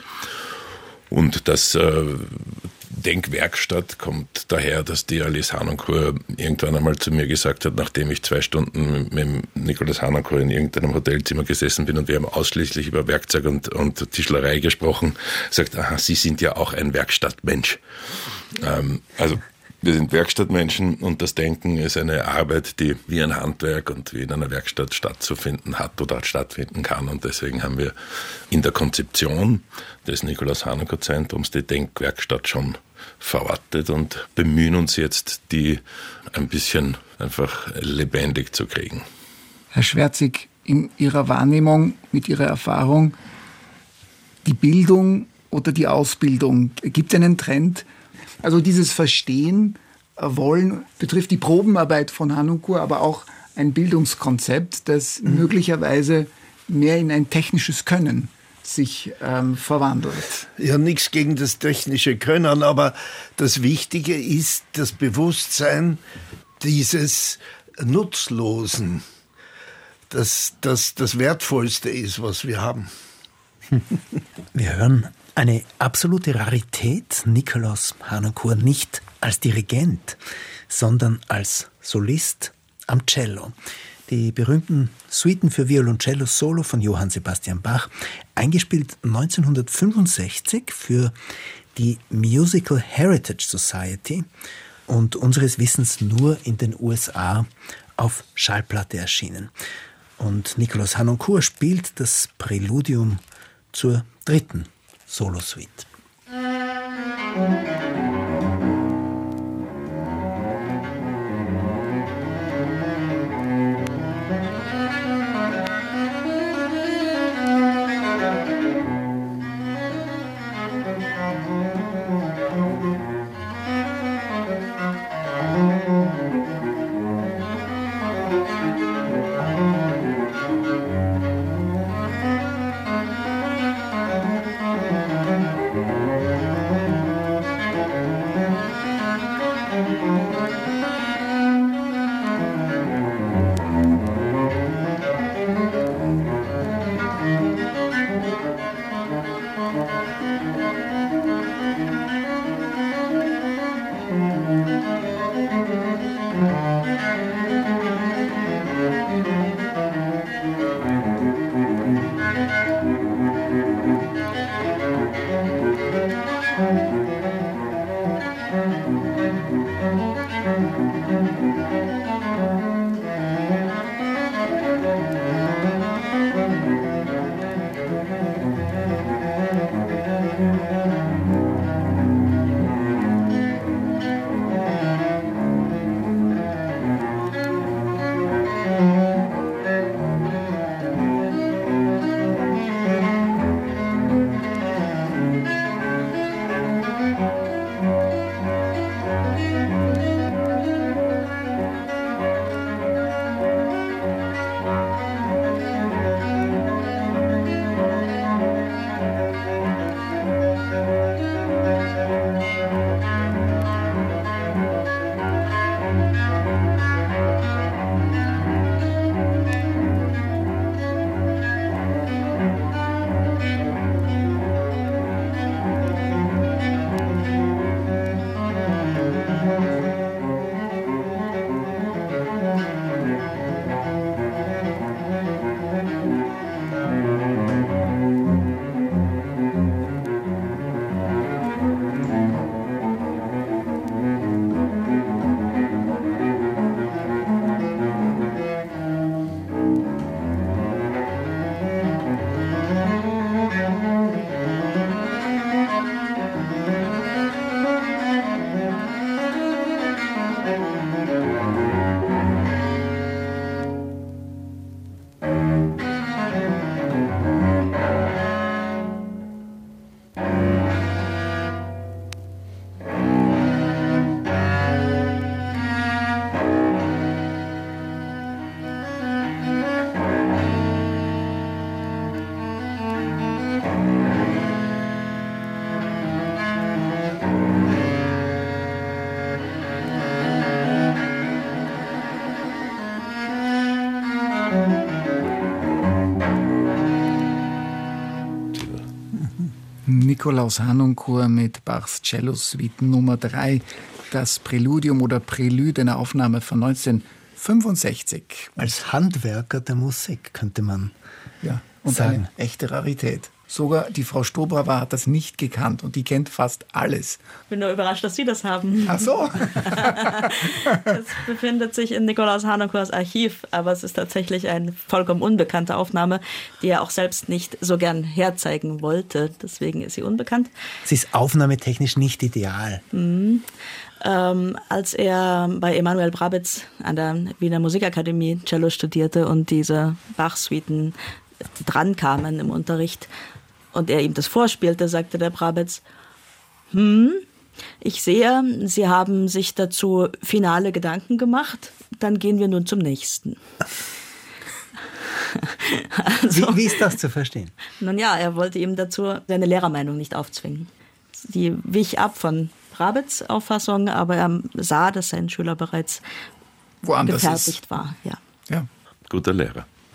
Und das äh, Denkwerkstatt kommt daher, dass die Alice Harnoncourt irgendwann einmal zu mir gesagt hat, nachdem ich zwei Stunden mit dem Nikolaus Harnoncourt in irgendeinem Hotelzimmer gesessen bin und wir haben ausschließlich über Werkzeug und, und Tischlerei gesprochen, sagt, aha, Sie sind ja auch ein Werkstattmensch. Ähm, also wir sind Werkstattmenschen, und das Denken ist eine Arbeit, die wie ein Handwerk und wie in einer Werkstatt stattzufinden hat oder stattfinden kann. Und deswegen haben wir in der Konzeption des Nikolaus Harnoncourt Zentrums die Denkwerkstatt schon verortet und bemühen uns jetzt, die ein bisschen einfach lebendig zu kriegen. Herr Schwärzik, in Ihrer Wahrnehmung, mit Ihrer Erfahrung, die Bildung oder die Ausbildung, gibt es einen Trend? Also dieses Verstehen wollen betrifft die Probenarbeit von Harnoncourt, aber auch ein Bildungskonzept, das mhm. möglicherweise mehr in ein technisches Können sich ähm, verwandelt. Ja, nichts gegen das technische Können, aber das Wichtige ist das Bewusstsein dieses Nutzlosen, dass das das Wertvollste ist, was wir haben. Wir hören eine absolute Rarität, Nikolaus Harnoncourt nicht als Dirigent, sondern als Solist am Cello. Die berühmten Suiten für Violoncello Solo von Johann Sebastian Bach, eingespielt neunzehnhundertfünfundsechzig für die Musical Heritage Society und unseres Wissens nur in den U S A auf Schallplatte erschienen. Und Nikolaus Harnoncourt spielt das Präludium zur dritten Solosuite. Nikolaus Harnoncourt mit Bachs Cello-Suite Nummer drei, das Präludium oder Prälude, eine Aufnahme von neunzehnhundertfünfundsechzig. Als Handwerker der Musik könnte man ja, und sagen. Eine echte Rarität. Sogar die Frau Stobrauer hat das nicht gekannt und die kennt fast alles. Ich bin nur überrascht, dass Sie das haben. Ach so. Es befindet sich in Nikolaus Harnoncourts Archiv, aber es ist tatsächlich eine vollkommen unbekannte Aufnahme, die er auch selbst nicht so gern herzeigen wollte. Deswegen ist sie unbekannt. Sie ist aufnahmetechnisch nicht ideal. Mhm. Ähm, als er bei Emanuel Brabitz an der Wiener Musikakademie Cello studierte und diese Bach-Suiten drankamen im Unterricht und er ihm das vorspielte, sagte der Brabitz, hm, ich sehe, Sie haben sich dazu finale Gedanken gemacht, dann gehen wir nun zum nächsten. Also, wie, wie ist das zu verstehen? Nun ja, er wollte ihm dazu seine Lehrermeinung nicht aufzwingen. Die wich ab von Brabitz' Auffassung, aber er sah, dass sein Schüler bereits woanders gefertigt ist. war. Ja. Ja. Guter Lehrer.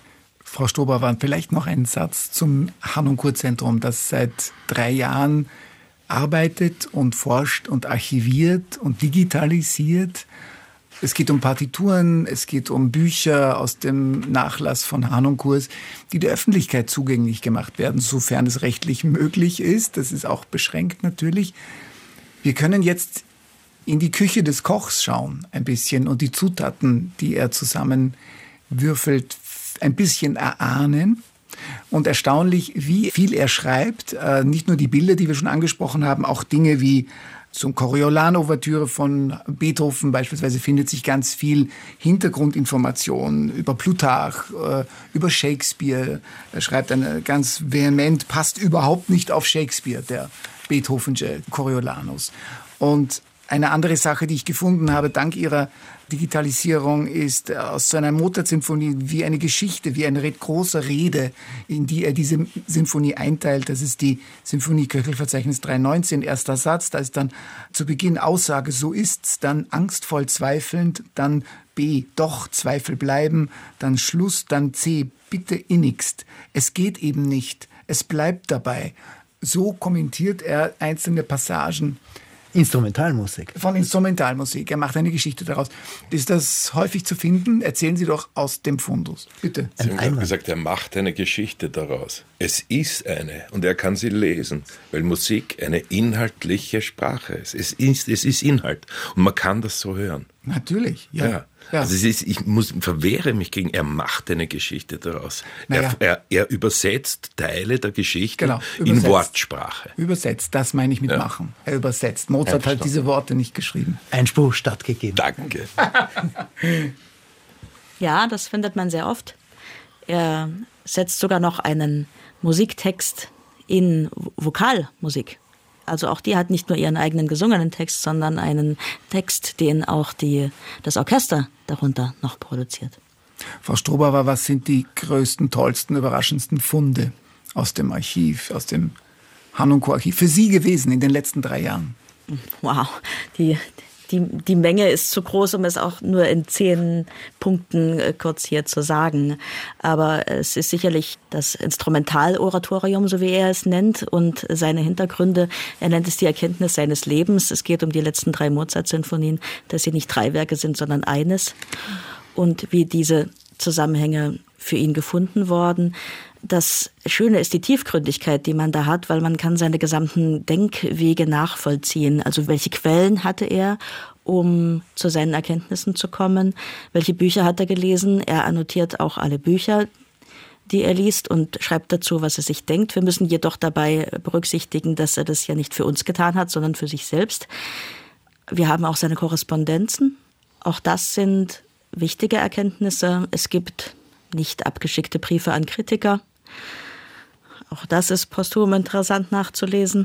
Frau Stober, vielleicht noch ein Satz zum Harnoncourt-Zentrum, das seit drei Jahren arbeitet und forscht und archiviert und digitalisiert. Es geht um Partituren, es geht um Bücher aus dem Nachlass von Harnoncourt, die der Öffentlichkeit zugänglich gemacht werden, sofern es rechtlich möglich ist. Das ist auch beschränkt natürlich. Wir können jetzt in die Küche des Kochs schauen, ein bisschen, und die Zutaten, die er zusammenwürfelt, ein bisschen erahnen. Und erstaunlich, wie viel er schreibt. Äh, nicht nur die Bilder, die wir schon angesprochen haben, auch Dinge wie zum Coriolan-Ouvertüre von Beethoven beispielsweise findet sich ganz viel Hintergrundinformation über Plutarch, äh, über Shakespeare. Er schreibt dann ganz vehement, passt überhaupt nicht auf Shakespeare, der Beethovensche Coriolanus. Und eine andere Sache, die ich gefunden habe, dank ihrer Digitalisierung, ist aus so einer Mozart-Sinfonie wie eine Geschichte, wie eine große Rede, in die er diese Sinfonie einteilt. Das ist die Sinfonie Köchelverzeichnis drei neunzehn, erster Satz. Da ist dann zu Beginn Aussage, so ist's, dann angstvoll zweifelnd, dann B, doch Zweifel bleiben, dann Schluss, dann C, bitte innigst. Es geht eben nicht, es bleibt dabei. So kommentiert er einzelne Passagen. Instrumentalmusik. Von Instrumentalmusik. Er macht eine Geschichte daraus. Ist das häufig zu finden? Erzählen Sie doch aus dem Fundus. Bitte. Sie haben gerade gesagt, er macht eine Geschichte daraus. Es ist eine und er kann sie lesen, weil Musik eine inhaltliche Sprache ist. Es ist, es ist Inhalt und man kann das so hören. Natürlich, ja. ja. Ja. Also es ist, ich muss, verwehre mich gegen, er macht eine Geschichte daraus. Naja. Er, er, er übersetzt Teile der Geschichte genau, in Wortsprache. Übersetzt, das meine ich mit ja. machen. Er übersetzt. Mozart hat diese Worte nicht geschrieben. Einspruch stattgegeben. Danke. Ja, das findet man sehr oft. Er setzt sogar noch einen Musiktext in Vokalmusik. Also auch die hat nicht nur ihren eigenen gesungenen Text, sondern einen Text, den auch die, das Orchester darunter noch produziert. Frau Strobauer, was sind die größten, tollsten, überraschendsten Funde aus dem Archiv, aus dem Harnoncourt-Archiv für Sie gewesen in den letzten drei Jahren? Wow, die, die, die Menge ist zu groß, um es auch nur in zehn Punkten kurz hier zu sagen. Aber es ist sicherlich das Instrumentaloratorium, so wie er es nennt, und seine Hintergründe. Er nennt es die Erkenntnis seines Lebens. Es geht um die letzten drei Mozart-Sinfonien, dass sie nicht drei Werke sind, sondern eines. Und wie diese Zusammenhänge für ihn gefunden worden. Das Schöne ist die Tiefgründigkeit, die man da hat, weil man kann seine gesamten Denkwege nachvollziehen. Also welche Quellen hatte er, um zu seinen Erkenntnissen zu kommen? Welche Bücher hat er gelesen? Er annotiert auch alle Bücher, die er liest, und schreibt dazu, was er sich denkt. Wir müssen jedoch dabei berücksichtigen, dass er das ja nicht für uns getan hat, sondern für sich selbst. Wir haben auch seine Korrespondenzen. Auch das sind wichtige Erkenntnisse. Es gibt nicht abgeschickte Briefe an Kritiker. Auch das ist posthum interessant nachzulesen.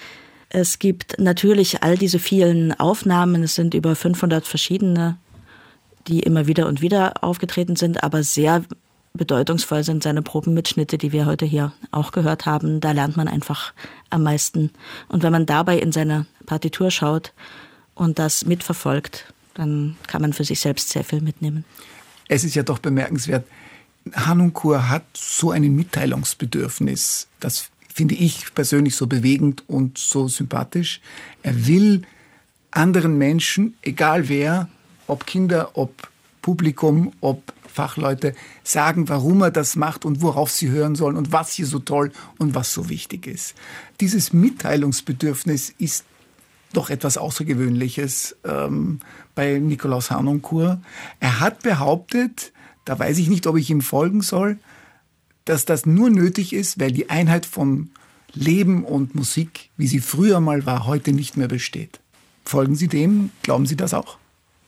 Es gibt natürlich all diese vielen Aufnahmen, es sind über fünfhundert verschiedene, die immer wieder und wieder aufgetreten sind, aber sehr bedeutungsvoll sind seine Probenmitschnitte, die wir heute hier auch gehört haben. Da lernt man einfach am meisten. Und wenn man dabei in seine Partitur schaut und das mitverfolgt, dann kann man für sich selbst sehr viel mitnehmen. Es ist ja doch bemerkenswert, Harnoncourt hat so ein Mitteilungsbedürfnis. Das finde ich persönlich so bewegend und so sympathisch. Er will anderen Menschen, egal wer, ob Kinder, ob Publikum, ob Fachleute, sagen, warum er das macht und worauf sie hören sollen und was hier so toll und was so wichtig ist. Dieses Mitteilungsbedürfnis ist doch etwas Außergewöhnliches ähm, bei Nikolaus Harnoncourt. Er hat behauptet, da weiß ich nicht, ob ich ihm folgen soll, dass das nur nötig ist, weil die Einheit von Leben und Musik, wie sie früher mal war, heute nicht mehr besteht. Folgen Sie dem? Glauben Sie das auch?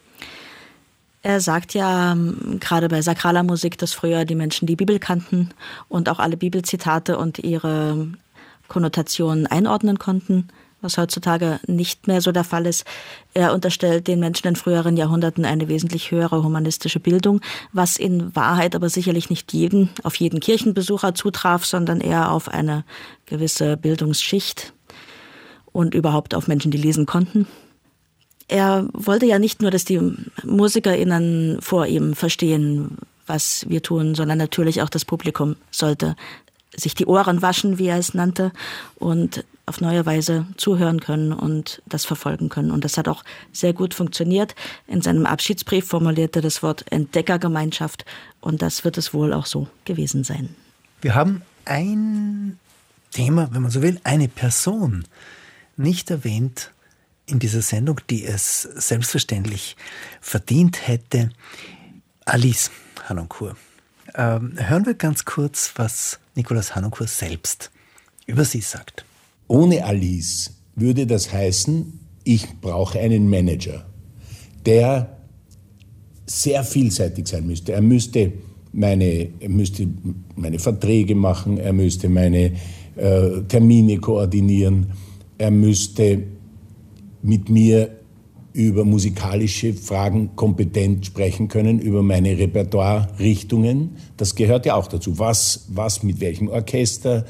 Er sagt ja gerade bei sakraler Musik, dass früher die Menschen die Bibel kannten und auch alle Bibelzitate und ihre Konnotationen einordnen konnten, was heutzutage nicht mehr so der Fall ist. Er unterstellt den Menschen in früheren Jahrhunderten eine wesentlich höhere humanistische Bildung, was in Wahrheit aber sicherlich nicht jeden, auf jeden Kirchenbesucher zutraf, sondern eher auf eine gewisse Bildungsschicht und überhaupt auf Menschen, die lesen konnten. Er wollte ja nicht nur, dass die MusikerInnen vor ihm verstehen, was wir tun, sondern natürlich auch das Publikum sollte sich die Ohren waschen, wie er es nannte, und auf neue Weise zuhören können und das verfolgen können. Und das hat auch sehr gut funktioniert. In seinem Abschiedsbrief formulierte das Wort Entdeckergemeinschaft, und das wird es wohl auch so gewesen sein. Wir haben ein Thema, wenn man so will, eine Person nicht erwähnt in dieser Sendung, die es selbstverständlich verdient hätte. Alice Harnoncourt. Ähm, hören wir ganz kurz, was Nicolas Harnoncourt selbst über sie sagt. Ohne Alice würde das heißen, ich brauche einen Manager, der sehr vielseitig sein müsste. Er müsste meine, er müsste meine Verträge machen, er müsste meine äh, Termine koordinieren, er müsste mit mir über musikalische Fragen kompetent sprechen können, über meine Repertoire-Richtungen. Das gehört ja auch dazu. Was, was mit welchem Orchester.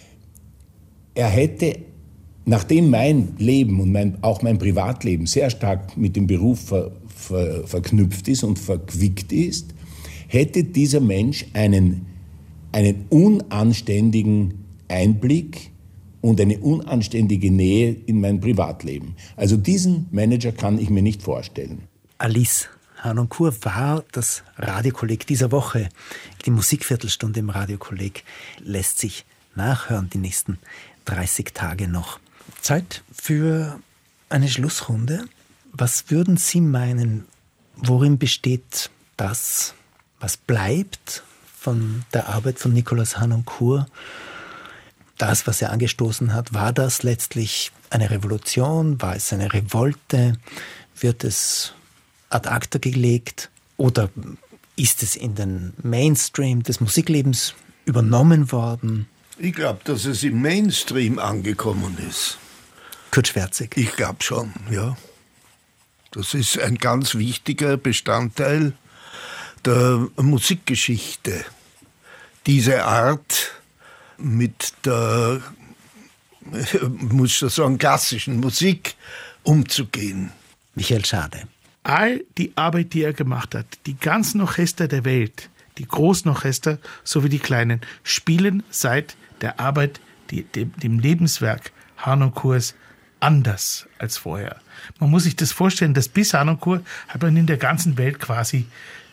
Er hätte, nachdem mein Leben und mein, auch mein Privatleben sehr stark mit dem Beruf ver, ver, verknüpft ist und verquickt ist, hätte dieser Mensch einen, einen unanständigen Einblick und eine unanständige Nähe in mein Privatleben. Also diesen Manager kann ich mir nicht vorstellen. Alice Harnoncourt war das Radiokolleg dieser Woche. Die Musikviertelstunde im Radiokolleg lässt sich nachhören, die nächsten dreißig Tage noch. Zeit für eine Schlussrunde. Was würden Sie meinen, worin besteht das, was bleibt von der Arbeit von Nicolas Harnoncourt? Das, was er angestoßen hat, war das letztlich eine Revolution? War es eine Revolte? Wird es ad acta gelegt? Oder ist es in den Mainstream des Musiklebens übernommen worden? Ich glaube, dass es im Mainstream angekommen ist. Kurt Schwerzig. Ich glaube schon, ja. Das ist ein ganz wichtiger Bestandteil der Musikgeschichte. Diese Art mit der, muss ich sagen, klassischen Musik umzugehen. Michael Schade. All die Arbeit, die er gemacht hat, die ganzen Orchester der Welt, die großen Orchester sowie die kleinen, spielen seit der Arbeit, die, dem, dem Lebenswerk Harnoncourts anders als vorher. Man muss sich das vorstellen, dass bis Harnoncourt hat man in der ganzen Welt quasi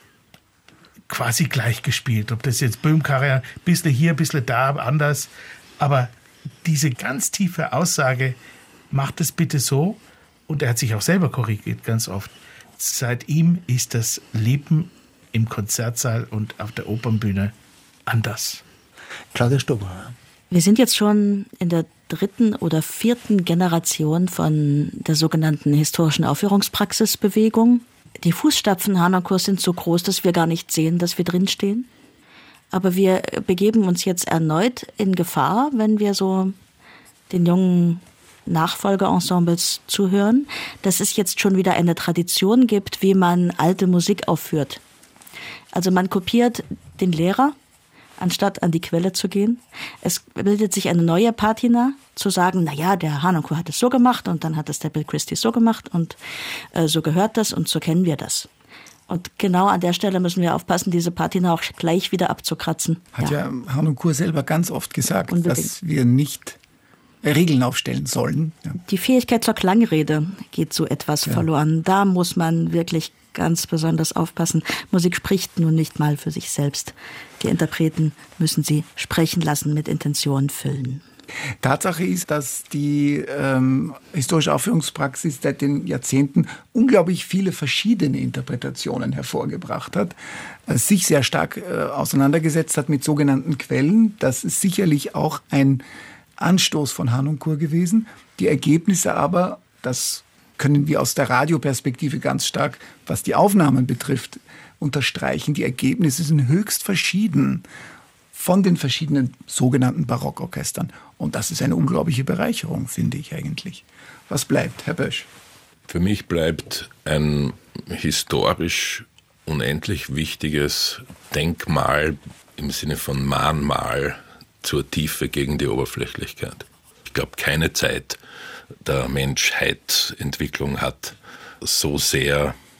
quasi gleich gespielt. Ob das jetzt Böhm-Karajan, ein bisschen hier, ein bisschen da, anders. Aber diese ganz tiefe Aussage, macht es bitte so, und er hat sich auch selber korrigiert ganz oft, seit ihm ist das Leben im Konzertsaal und auf der Opernbühne anders. Claudia Stober. Wir sind jetzt schon in der dritten oder vierten Generation von der sogenannten historischen Aufführungspraxisbewegung. Die Fußstapfen Harnoncourts sind so groß, dass wir gar nicht sehen, dass wir drinstehen. Aber wir begeben uns jetzt erneut in Gefahr, wenn wir so den jungen Nachfolgeensembles zuhören, dass es jetzt schon wieder eine Tradition gibt, wie man alte Musik aufführt. Also man kopiert den Lehrer, anstatt an die Quelle zu gehen. Es bildet sich eine neue Patina, zu sagen, na ja, der Harnoncourt hat es so gemacht und dann hat es der Bill Christie so gemacht und äh, so gehört das und so kennen wir das. Und genau an der Stelle müssen wir aufpassen, diese Patina auch gleich wieder abzukratzen. Hat ja, ja Harnoncourt selber ganz oft gesagt, Unbedingt. dass wir nicht Regeln aufstellen sollen. Ja. Die Fähigkeit zur Klangrede geht so etwas ja. verloren. Da muss man wirklich ganz besonders aufpassen. Musik spricht nun nicht mal für sich selbst. Die Interpreten müssen sie sprechen lassen, mit Intention füllen. Tatsache ist, dass die ähm, historische Aufführungspraxis seit den Jahrzehnten unglaublich viele verschiedene Interpretationen hervorgebracht hat, äh, sich sehr stark äh, auseinandergesetzt hat mit sogenannten Quellen. Das ist sicherlich auch ein Anstoß von Harnoncourt gewesen. Die Ergebnisse aber, das können wir aus der Radioperspektive ganz stark, was die Aufnahmen betrifft, unterstreichen. Die Ergebnisse sind höchst verschieden von den verschiedenen sogenannten Barockorchestern. Und das ist eine unglaubliche Bereicherung, finde ich eigentlich. Was bleibt, Herr Bösch? Für mich bleibt ein historisch unendlich wichtiges Denkmal im Sinne von Mahnmal zur Tiefe gegen die Oberflächlichkeit. Ich glaube, keine Zeit der Menschheitsentwicklung hat so sehr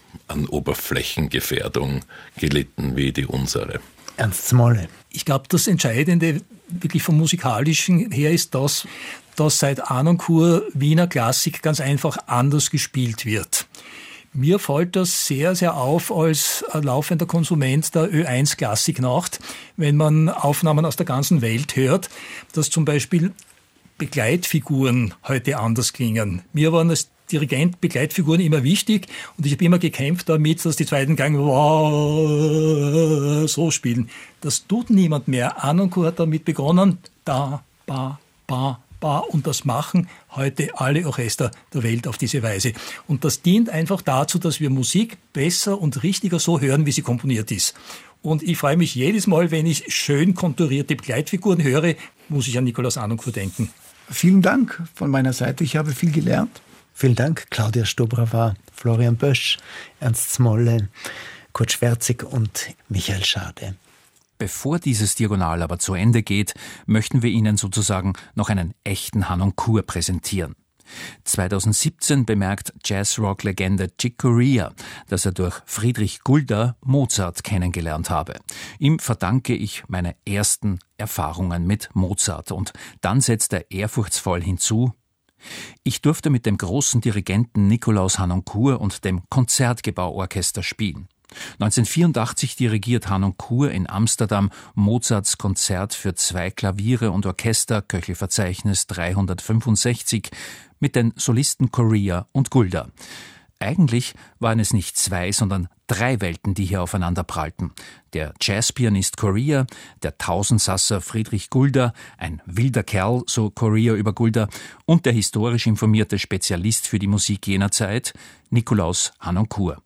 an Oberflächengefährdung gelitten wie die unsere. Ernst Smolle. Ich glaube, das Entscheidende wirklich vom Musikalischen her ist das, dass seit Arnoncourt Wiener Klassik ganz einfach anders gespielt wird. Mir fällt das sehr, sehr auf als laufender Konsument der Ö eins Klassiknacht, wenn man Aufnahmen aus der ganzen Welt hört, dass zum Beispiel Begleitfiguren heute anders klingen. Mir waren als Dirigent Begleitfiguren immer wichtig und ich habe immer gekämpft damit, dass die zweiten Gang so spielen. Das tut niemand mehr. Arnoncourt hat damit begonnen, da, ba, ba, ba, und das machen heute alle Orchester der Welt auf diese Weise. Und das dient einfach dazu, dass wir Musik besser und richtiger so hören, wie sie komponiert ist. Und ich freue mich jedes Mal, wenn ich schön konturierte Begleitfiguren höre, muss ich an Nikolaus Arnoncourt denken. Vielen Dank von meiner Seite. Ich habe viel gelernt. Vielen Dank, Claudia Stobra, Florian Bösch, Ernst Smolle, Kurt Schwerzig und Michael Schade. Bevor dieses Diagonal aber zu Ende geht, möchten wir Ihnen sozusagen noch einen echten Harnoncourt präsentieren. zweitausendsiebzehn bemerkt Jazz-Rock-Legende Chick Corea, dass er durch Friedrich Gulda Mozart kennengelernt habe. Ihm verdanke ich meine ersten Erfahrungen mit Mozart. Und dann setzt er ehrfurchtsvoll hinzu: Ich durfte mit dem großen Dirigenten Nikolaus Harnoncourt und dem Konzertgebauorchester spielen. neunzehnhundertvierundachtzig dirigiert Harnoncourt in Amsterdam Mozarts Konzert für zwei Klaviere und Orchester, Köchelverzeichnis dreihundertfünfundsechzig, mit den Solisten Corea und Gulda. Eigentlich waren es nicht zwei, sondern drei Welten, die hier aufeinander prallten. Der Jazzpianist Corea, der Tausendsasser Friedrich Gulda, ein wilder Kerl, so Corea über Gulda, und der historisch informierte Spezialist für die Musik jener Zeit, Nikolaus Harnoncourt.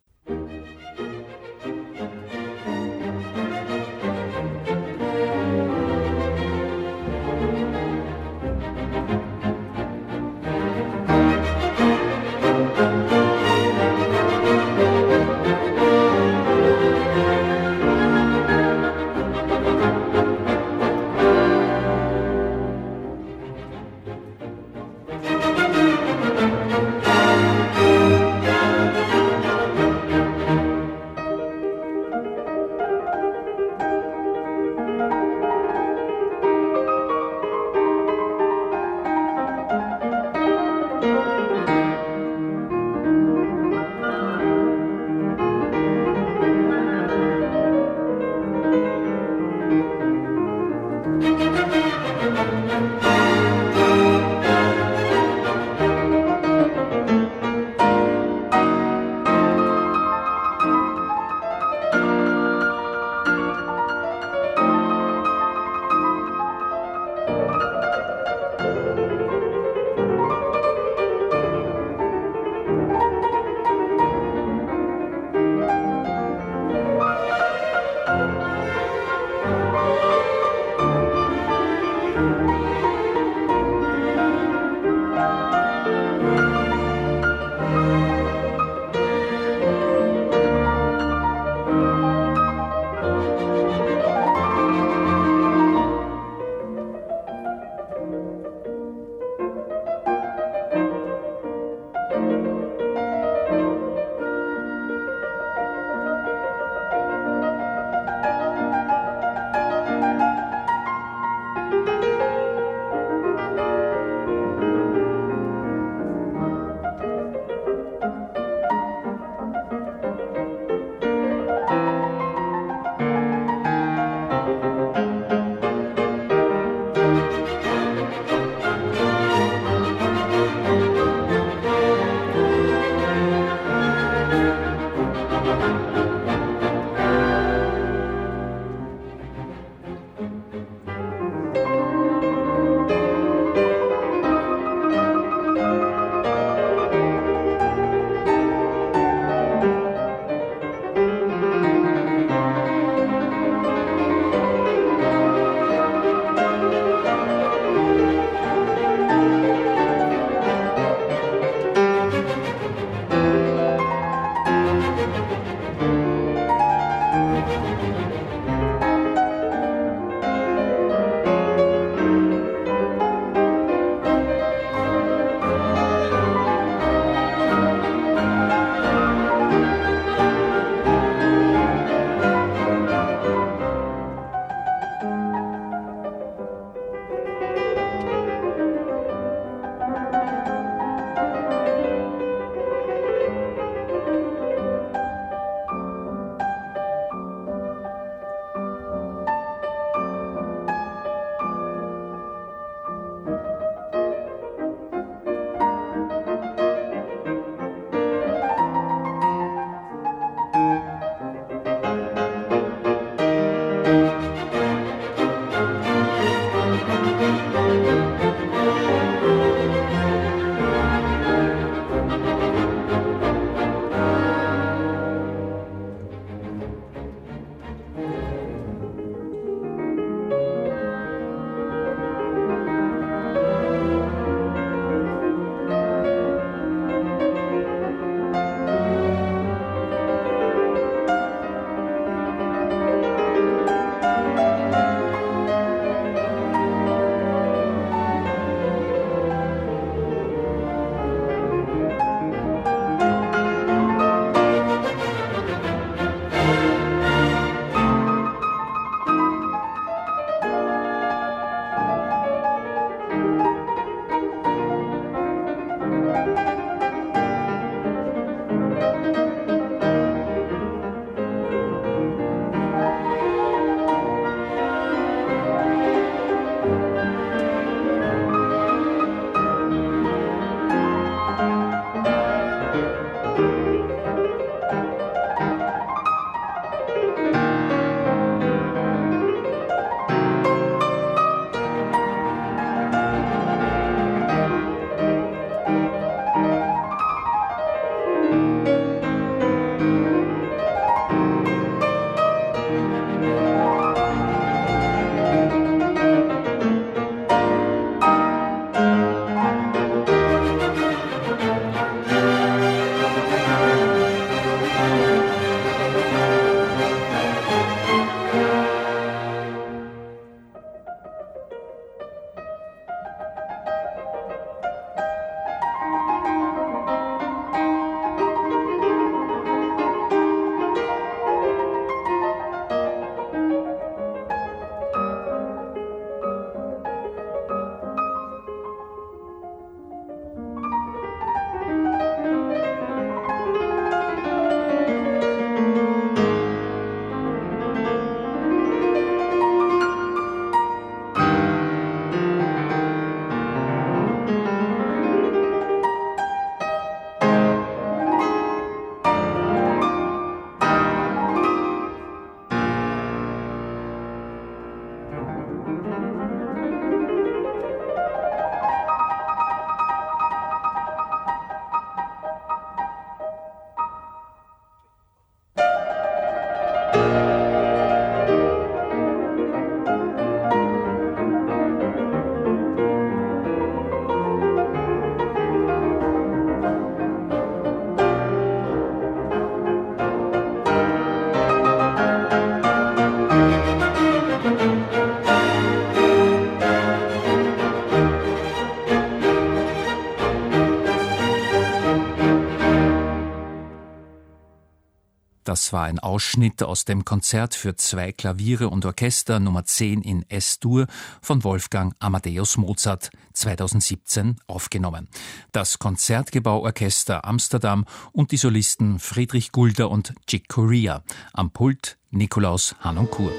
Das war ein Ausschnitt aus dem Konzert für zwei Klaviere und Orchester Nummer zehn in S-Dur von Wolfgang Amadeus Mozart, zweitausendsiebzehn aufgenommen. Das Konzertgebauorchester Amsterdam und die Solisten Friedrich Gulder und Chick Corea. Am Pult Nikolaus Harnoncourt.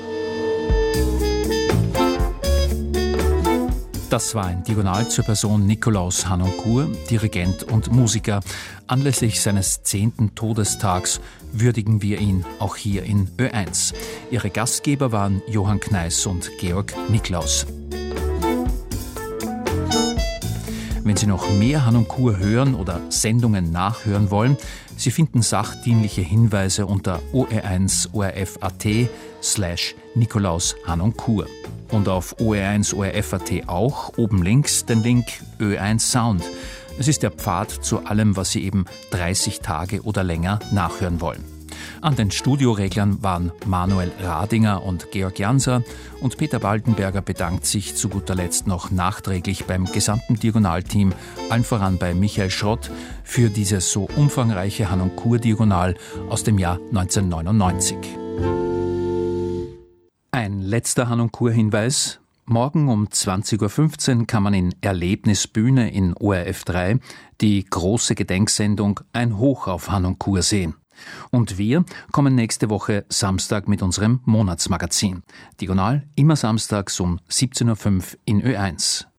Das war ein Diagonal zur Person Nikolaus Harnoncourt, Dirigent und Musiker. Anlässlich seines zehnten Todestags würdigen wir ihn auch hier in Ö eins. Ihre Gastgeber waren Johann Kneiss und Georg Niklaus. Wenn Sie noch mehr Harnoncourt hören oder Sendungen nachhören wollen, Sie finden sachdienliche Hinweise unter O R eins O R F Punkt A T slash Nikolaus Harnoncourt. Und auf O R eins O R F Punkt A T auch, oben links, den Link Ö eins Sound. Es ist der Pfad zu allem, was Sie eben dreißig Tage oder länger nachhören wollen. An den Studioreglern waren Manuel Radinger und Georg Janser, und Peter Baldenberger bedankt sich zu guter Letzt noch nachträglich beim gesamten Diagonalteam, allen voran bei Michael Schrott, für dieses so umfangreiche Harnoncourt-Diagonal aus dem Jahr neunzehnhundertneunundneunzig. Ein letzter Harnoncourt-Hinweis. Morgen um zwanzig Uhr fünfzehn kann man in Erlebnisbühne in O R F drei die große Gedenksendung Ein Hoch auf Harnoncourt sehen. Und wir kommen nächste Woche Samstag mit unserem Monatsmagazin. Diagonal immer samstags um siebzehn Uhr fünf in Ö eins.